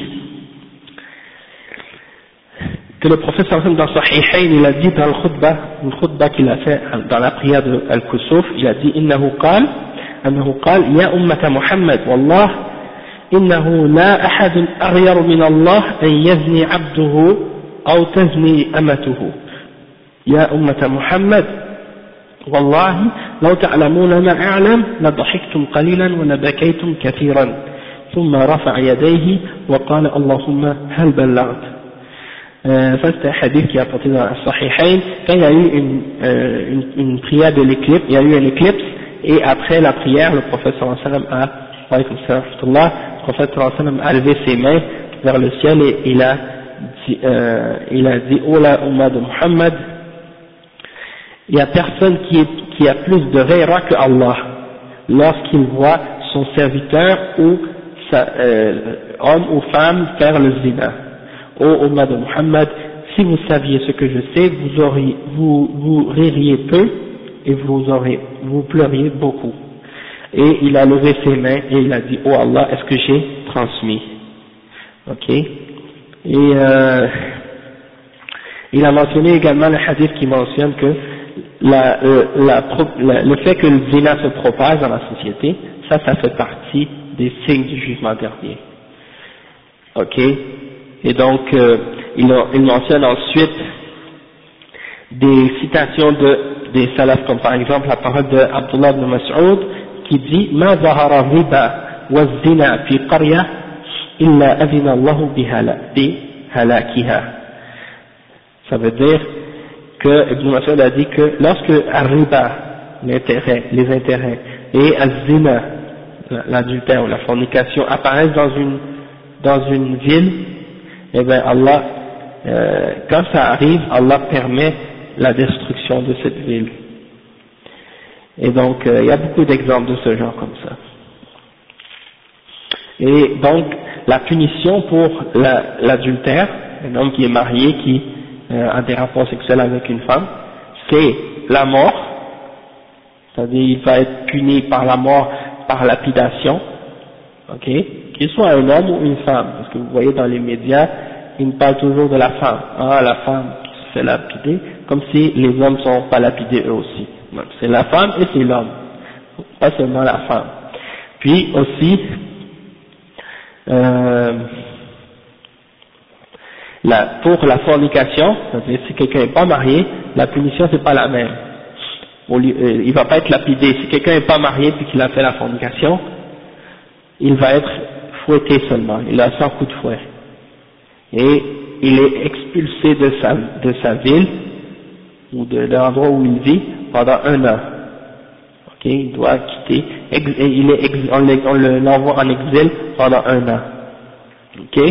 que le prophète sallallahu alayhi wa sallam dans Sahihayn, il a dit dans le khutbah, une khutbah qu'il a fait dans la prière de Al-Kusuf, il a dit innahu qal, annahu qal ya ummata Muhammad wallah innahu la ahad aghyar min Allah an yazni abduhu aw tazni amatuhu ya ummata Muhammad wallahi law ta'lamuna ma a'lam la dhahiktum qalilan wa la bakaytum kathiran thumma rafa'a yadayhi wa qala Allahumma hal ballaghta. Euh, ça c'était un hadith qui a apporté dans le Sahihayn, quand il y a eu une, euh, une, une prière de l'éclipse, il y a eu un éclipse, et après la prière, le prophète sallallahu alayhi wa sallam a, le prophète sallallahu alayhi wa sallam a levé ses mains vers le ciel et il a dit, euh, il a dit, oh la umma de Muhammad, il n'y a personne qui, est, qui a plus de ghayra que Allah, lorsqu'il voit son serviteur ou sa, euh, homme ou femme faire le zina. Ô Ummah de Muhammad, si vous saviez ce que je sais, vous auriez, vous, vous ririez peu et vous aurez, vous pleuriez beaucoup. Et il a levé ses mains et il a dit, oh Allah, est-ce que j'ai transmis? Ok. Et euh, il a mentionné également le hadith qui mentionne que la, euh, la, la, le fait que le zina se propage dans la société, ça, ça fait partie des signes du jugement dernier. Ok. Et donc, euh, il, il mentionne ensuite des citations de, des salafs, comme par exemple la parole de Abdullah ibn Mas'ud, qui dit « Ma zahara riba wa zina fi qarya illa adhina Allahu bi halakiha » Ça veut dire que Ibn Mas'ud a dit que lorsque al-riba, l'intérêt, les intérêts, et al-zina, l'adultère ou la fornication apparaissent dans une, dans une ville, eh bien Allah, euh, quand ça arrive, Allah permet la destruction de cette ville. Et donc, euh, il y a beaucoup d'exemples de ce genre comme ça. Et donc, la punition pour la, l'adultère, un homme qui est marié, qui euh, a des rapports sexuels avec une femme, c'est la mort, c'est-à-dire il va être puni par la mort, par lapidation, ok, qu'il soit un homme ou une femme, parce que vous voyez dans les médias, ils parlent toujours de la femme, ah la femme qui se fait lapider, comme si les hommes ne sont pas lapidés eux aussi. C'est la femme et c'est l'homme, pas seulement la femme. Puis aussi, euh, la, pour la fornication, c'est-à-dire si quelqu'un n'est pas marié, la punition c'est pas la même. Il ne va pas être lapidé. Si quelqu'un n'est pas marié puis qu'il a fait la fornication, il va être fouetté seulement, il a cent coups de fouet. Et il est expulsé de sa, de sa ville, ou de l'endroit où il vit, pendant un an. Ok, il doit quitter, ex, il est ex, on, on l'envoie en exil pendant un an. Ok,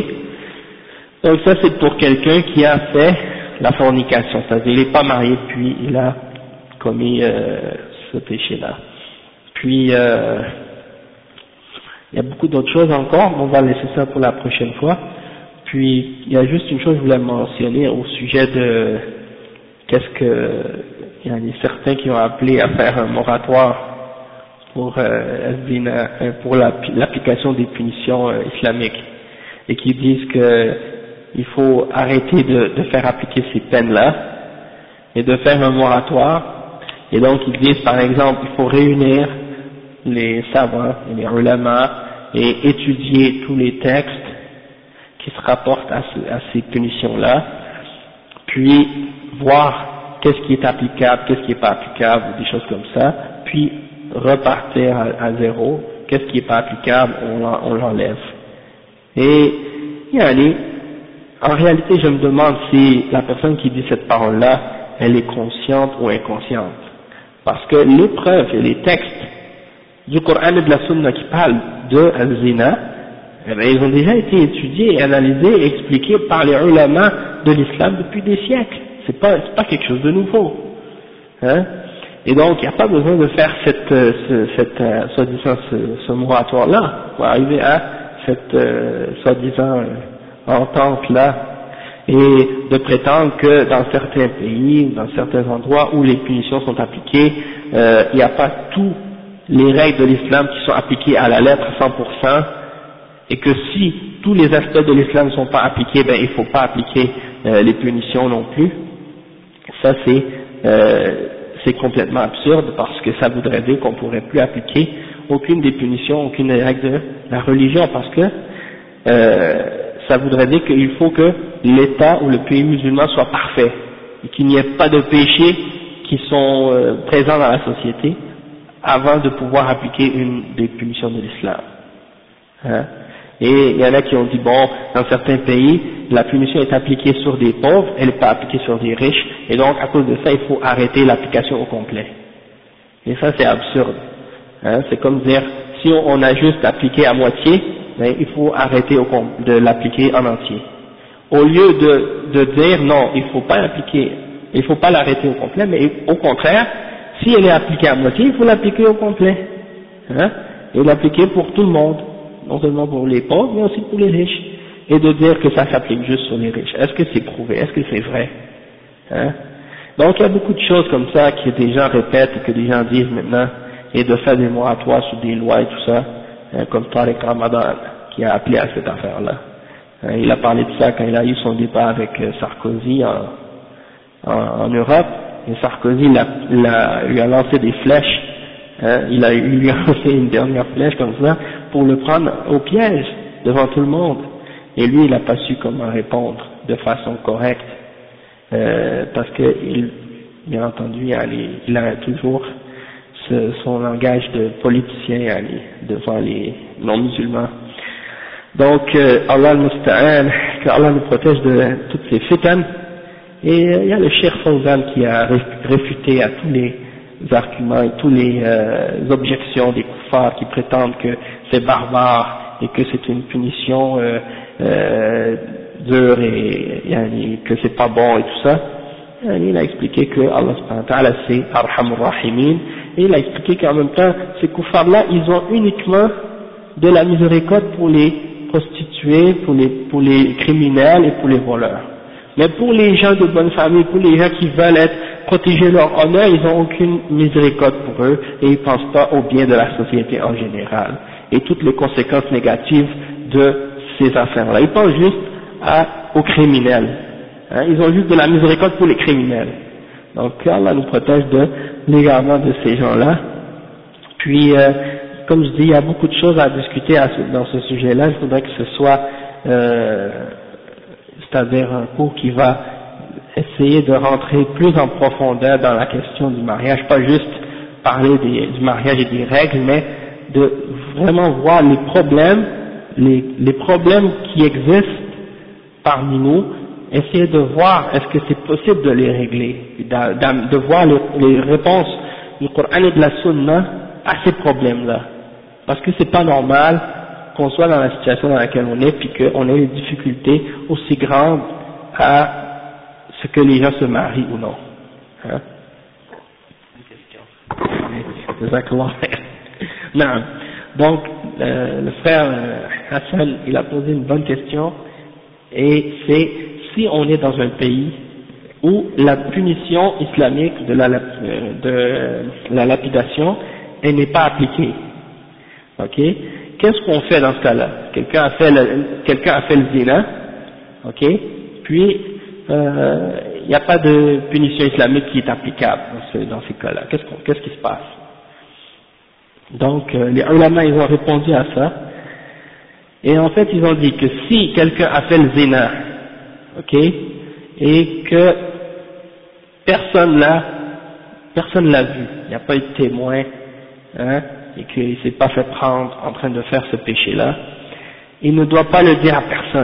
donc ça c'est pour quelqu'un qui a fait la fornication, c'est-à-dire il n'est pas marié puis il a commis euh, ce péché-là. Puis euh, il y a beaucoup d'autres choses encore, on va laisser ça pour la prochaine fois. Puis il y a juste une chose que je voulais mentionner au sujet de qu'est-ce que il y a certains qui ont appelé à faire un moratoire pour euh, pour l'application des punitions euh, islamiques et qui disent que il faut arrêter de, de faire appliquer ces peines-là et de faire un moratoire. Et donc ils disent par exemple il faut réunir les savants et les ulama et étudier tous les textes qui se rapportent à, ce, à ces punitions-là, puis voir qu'est-ce qui est applicable, qu'est-ce qui n'est pas applicable, des choses comme ça, puis repartir à, à zéro, qu'est-ce qui n'est pas applicable, on l'enlève. Et allez, en réalité je me demande si la personne qui dit cette parole-là, elle est consciente ou inconsciente. Parce que les preuves et les textes du Coran et de la Sunna qui parlent de al-zina, eh bien, ils ont déjà été étudiés et analysés et expliqués par les ulama de l'islam depuis des siècles. C'est pas, c'est pas quelque chose de nouveau. Hein? Et donc, il n'y a pas besoin de faire cette, ce, cette, euh, soi-disant, ce, ce moratoire-là pour arriver à cette, euh, soi-disant, euh, entente-là et de prétendre que dans certains pays, dans certains endroits où les punitions sont appliquées, euh, il n'y a pas tous les règles de l'islam qui sont appliquées à la lettre cent pour cent, et que si tous les aspects de l'islam ne sont pas appliqués, ben il ne faut pas appliquer euh, les punitions non plus. Ça c'est euh, c'est complètement absurde, parce que ça voudrait dire qu'on ne pourrait plus appliquer aucune des punitions, aucune règle de la religion, parce que euh, ça voudrait dire qu'il faut que l'État ou le pays musulman soit parfait, et qu'il n'y ait pas de péchés qui sont euh, présents dans la société avant de pouvoir appliquer une des punitions de l'islam. Hein? Et il y en a qui ont dit, bon, dans certains pays, la punition est appliquée sur des pauvres, elle n'est pas appliquée sur des riches, et donc à cause de ça, il faut arrêter l'application au complet. Et ça, c'est absurde. Hein? C'est comme dire, si on a juste appliqué à moitié, ben, il faut arrêter au, de l'appliquer en entier. Au lieu de, de dire, non, il ne faut pas l'appliquer, il ne faut pas l'arrêter au complet, mais au contraire, si elle est appliquée à moitié, il faut l'appliquer au complet. Hein? Et l'appliquer pour tout le monde. Non seulement pour les pauvres, mais aussi pour les riches, et de dire que ça s'applique juste sur les riches. Est-ce que c'est prouvé? Est-ce que c'est vrai? Hein? Donc il y a beaucoup de choses comme ça que des gens répètent et que des gens disent maintenant, et de faire des moratoires sur des lois et tout ça, hein, comme Tariq Ramadan qui a appelé à cette affaire-là. Hein, il a parlé de ça quand il a eu son débat avec Sarkozy en, en, en Europe, et Sarkozy l'a, l'a, lui a lancé des flèches. Hein, il a eu lui a lancé une dernière flèche comme ça pour le prendre au piège devant tout le monde, et lui il n'a pas su comment répondre de façon correcte, euh, parce que il, bien entendu il a, il a toujours ce, son langage de politicien allez, devant les non-musulmans. Donc euh, Allah al-Musta'an, que Allah nous protège de toutes ces fitanes. Et euh, il y a le Cheikh Fawzan qui a réfuté à tous les arguments et toutes les euh, objections des kuffars qui prétendent que c'est barbare et que c'est une punition euh, euh, dure et, et, et que c'est pas bon et tout ça. Et il a expliqué que Allah subhanahu wa ta'ala c'est Arhamur Rahimin, et il a expliqué qu'en même temps ces kuffars là ils ont uniquement de la miséricorde pour les prostituées, pour les, pour les criminels et pour les voleurs. Mais pour les gens de bonne famille, pour les gens qui veulent être, protéger leur honneur, ils n'ont aucune miséricorde pour eux et ils ne pensent pas au bien de la société en général et toutes les conséquences négatives de ces affaires-là. Ils pensent juste à, aux criminels. Hein, ils ont juste de la miséricorde pour les criminels. Donc Allah nous protège de l'égarement de ces gens-là. Puis, euh, comme je dis, il y a beaucoup de choses à discuter à ce, dans ce sujet-là. Il faudrait que ce soit, euh, c'est-à-dire un cours qui va essayer de rentrer plus en profondeur dans la question du mariage, pas juste parler des, du mariage et des règles, mais de vraiment voir les problèmes, les, les problèmes qui existent parmi nous, essayer de voir est-ce que c'est possible de les régler, de, de voir les, les réponses du Coran et de la Sunna à ces problèmes-là. Parce que c'est pas normal qu'on soit dans la situation dans laquelle on est, puis qu'on ait des difficultés aussi grandes à ce que les gens se marient ou non. Hein? Une question. Non. Donc, euh, le frère euh, Hassan, il a posé une bonne question, et c'est si on est dans un pays où la punition islamique de la, de la lapidation, elle n'est pas appliquée. Ok? Qu'est-ce qu'on fait dans ce cas-là? Quelqu'un a fait le, quelqu'un a fait le zina, ok? Puis il euh, n'y a pas de punition islamique qui est applicable dans, ce, dans ces cas-là. Qu'est-ce, qu'on, qu'est-ce qui se passe? Donc euh, les ulama ils ont répondu à ça, et en fait ils ont dit que si quelqu'un a fait le zina, ok, et que personne l'a, personne l'a vu, il n'y a pas eu de témoin, hein, et qu'il ne s'est pas fait prendre en train de faire ce péché-là, il ne doit pas le dire à personne.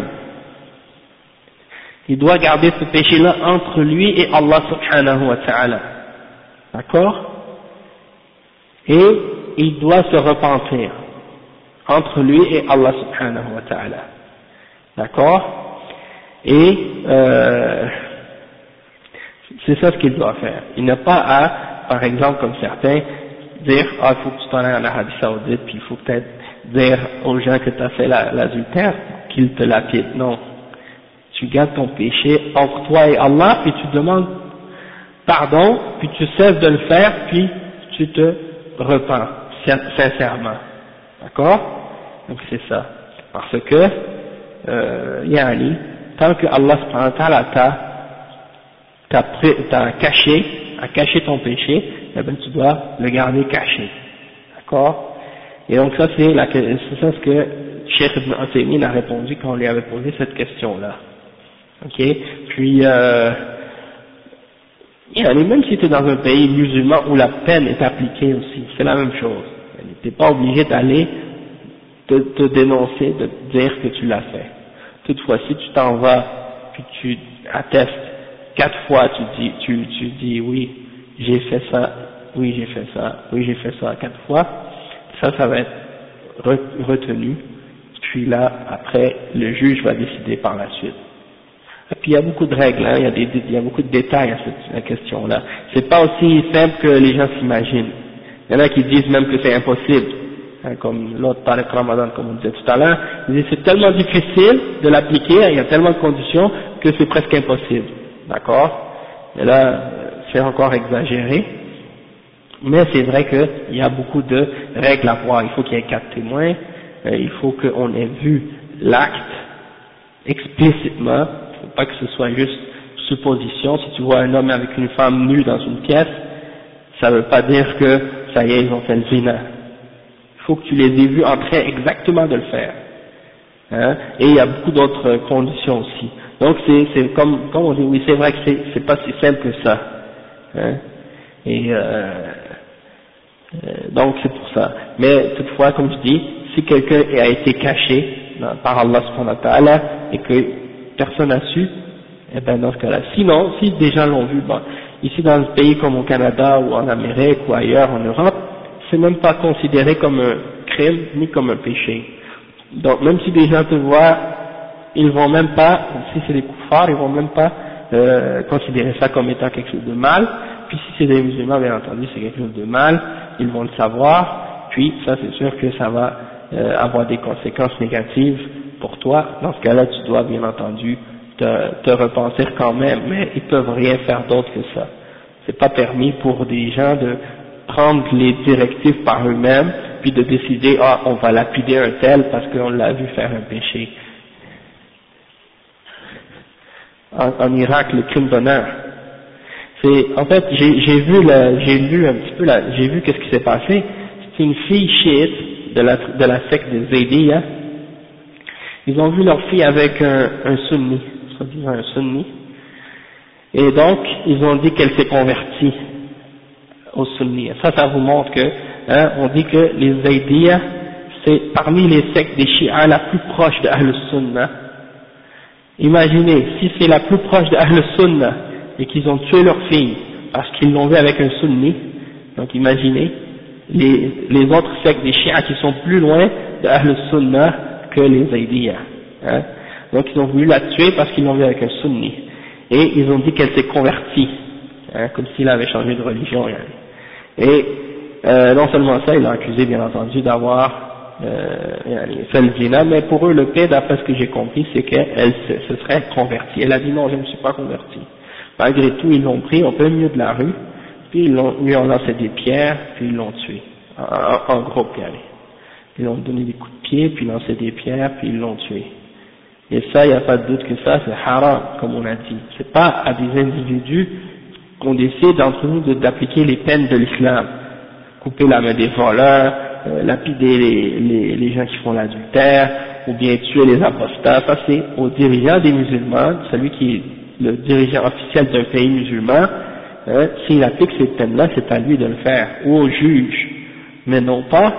Il doit garder ce péché-là entre lui et Allah subhanahu wa ta'ala. D'accord? Et il doit se repentir entre lui et Allah subhanahu wa ta'ala. D'accord? Et euh, c'est ça ce qu'il doit faire. Il n'a pas à, par exemple comme certains, dire ah il faut que tu t'en ailles en Arabie Saoudite, puis il faut peut-être dire aux gens que tu as fait l'adultère qu'ils te lapident. Non. Tu gardes ton péché entre toi et Allah, puis tu demandes pardon, puis tu cesses de le faire, puis tu te repens sincèrement. D'accord? Donc c'est ça. Parce que, euh, yani, tant que Allah subhanahu wa ta'ala t'a, t'a, t'a caché, a caché ton péché, eh ben tu dois le garder caché. D'accord? Et donc ça c'est, la, c'est ça ce que Cheikh Ibn Uthaymin a répondu quand on lui avait posé cette question-là. Ok? Puis, euh, même si tu es dans un pays musulman où la peine est appliquée aussi, c'est la même chose. Tu n'es pas obligé d'aller te, te dénoncer, de te dire que tu l'as fait. Toutefois, si tu t'en vas, puis tu attestes quatre fois, tu dis, tu, tu dis oui, j'ai fait ça, oui j'ai fait ça, oui j'ai fait ça quatre fois, ça, ça va être retenu, puis là, après, le juge va décider par la suite. Et puis il y a beaucoup de règles, hein, il, y a des, il y a beaucoup de détails à cette à question-là. C'est pas aussi simple que les gens s'imaginent. Il y en a qui disent même que c'est impossible, hein, comme l'autre Tariq Ramadan, comme on disait tout à l'heure, ils disent c'est tellement difficile de l'appliquer, il y a tellement de conditions que c'est presque impossible. D'accord? Et là, c'est encore exagéré. Mais c'est vrai qu'il y a beaucoup de règles à voir. Il faut qu'il y ait quatre témoins, euh, il faut qu'on ait vu l'acte explicitement. Il ne faut pas que ce soit juste supposition. Si tu vois un homme avec une femme nue dans une pièce, ça ne veut pas dire que ça y est, ils ont fait le zina. Il faut que tu les aies vus en train exactement de le faire. Hein? Et il y a beaucoup d'autres conditions aussi. Donc c'est, c'est comme, comme on dit, oui c'est vrai que c'est, c'est pas si simple que ça. Hein? Et euh, euh, donc c'est pour ça. Mais toutefois, comme je dis, si quelqu'un a été caché par Allah subhanahu wa ta'ala et que personne n'a su, eh ben dans ce cas-là. Sinon, si des gens l'ont vu, bon, ici dans un pays comme au Canada ou en Amérique ou ailleurs en Europe, c'est même pas considéré comme un crime ni comme un péché. Donc même si des gens te voient, ils vont même pas, si c'est des koufars, ils vont même pas euh, considérer ça comme étant quelque chose de mal. Puis si c'est des musulmans, bien entendu, c'est quelque chose de mal, ils vont le savoir. Puis ça, c'est sûr que ça va euh, avoir des conséquences négatives pour toi, dans ce cas-là, tu dois bien entendu te, te repentir quand même, mais ils peuvent rien faire d'autre que ça. C'est pas permis pour des gens de prendre les directives par eux-mêmes, puis de décider, ah, on va lapider un tel parce qu'on l'a vu faire un péché. En, en Irak, le crime d'honneur. C'est, en fait, j'ai, j'ai vu la, j'ai lu un petit peu la, j'ai vu qu'est-ce qui s'est passé. C'est une fille chiite de la, de la secte des Zaydiyya. Ils ont vu leur fille avec un, un sunni, c'est-à-dire un sunni. Et donc, ils ont dit qu'elle s'est convertie au sunni. Ça, ça vous montre que, hein, on dit que les Zaydiyya, c'est parmi les sectes des Shia la plus proche de Ahl Sunnah. Imaginez, si c'est la plus proche de Ahl Sunnah et qu'ils ont tué leur fille parce qu'ils l'ont vu avec un sunni, donc imaginez les, les autres sectes des Shia qui sont plus loin de Ahl Sunnah que les Zaydiyya. Hein. Donc ils ont voulu la tuer parce qu'ils l'ont vu avec un sunni. Et ils ont dit qu'elle s'est convertie, hein, comme s'il avait changé de religion. Hein. Et euh, non seulement ça, il l'a accusé bien entendu d'avoir euh, fait le zina, mais pour eux le pire, d'après ce que j'ai compris, c'est qu'elle se, se serait convertie. Elle a dit non, je ne me suis pas convertie. Malgré tout, ils l'ont pris au plein milieu de la rue, puis ils l'ont, lui ont lancé des pierres, puis ils l'ont tué, en, en, en groupe. Allez. Ils l'ont donné des coups de pied, puis lancé des pierres, puis ils l'ont tué. Et ça, il n'y a pas de doute que ça, c'est haram, comme on a dit. C'est pas à des individus qu'on décide entre nous d'appliquer les peines de l'islam. Couper la main des voleurs, euh, lapider les, les, les gens qui font l'adultère, ou bien tuer les apostats. Ça, c'est au dirigeant des musulmans, celui qui est le dirigeant officiel d'un pays musulman. Hein, s'il applique ces peines-là, c'est à lui de le faire, ou au juge, mais non pas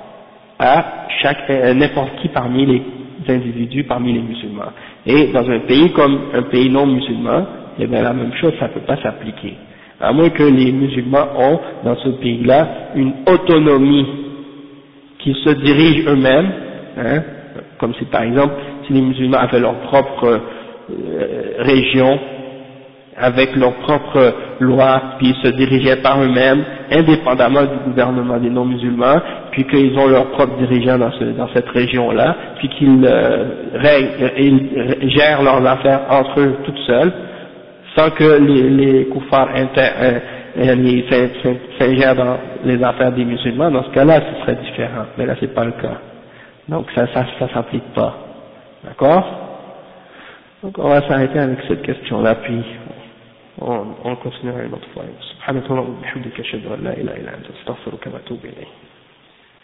à chaque euh, n'importe qui parmi les individus, parmi les musulmans. Et dans un pays comme un pays non musulman, eh bien la même chose, ça ne peut pas s'appliquer. À moins que les musulmans ont, dans ce pays-là, une autonomie, qui se dirigent eux-mêmes, hein, comme si par exemple, si les musulmans avaient leur propre euh, région, avec leurs propres lois, puis ils se dirigeaient par eux-mêmes, indépendamment du gouvernement des non-musulmans, puis qu'ils ont leurs propres dirigeants dans, ce, dans cette région-là, puis qu'ils euh, règlent, ils gèrent leurs affaires entre eux toutes seuls, sans que les, les koufars inter, euh, s'ingèrent dans les affaires des musulmans. Dans ce cas-là, ce serait différent, mais là c'est pas le cas. Donc ça, ça, ça s'applique pas. D'accord? Donc on va s'arrêter avec cette question-là, puis on, on continuera une autre fois. Subhanakallah wa bihamdika ashhadu an la ilaha illa anta astaghfiruka wa atubu ilayk.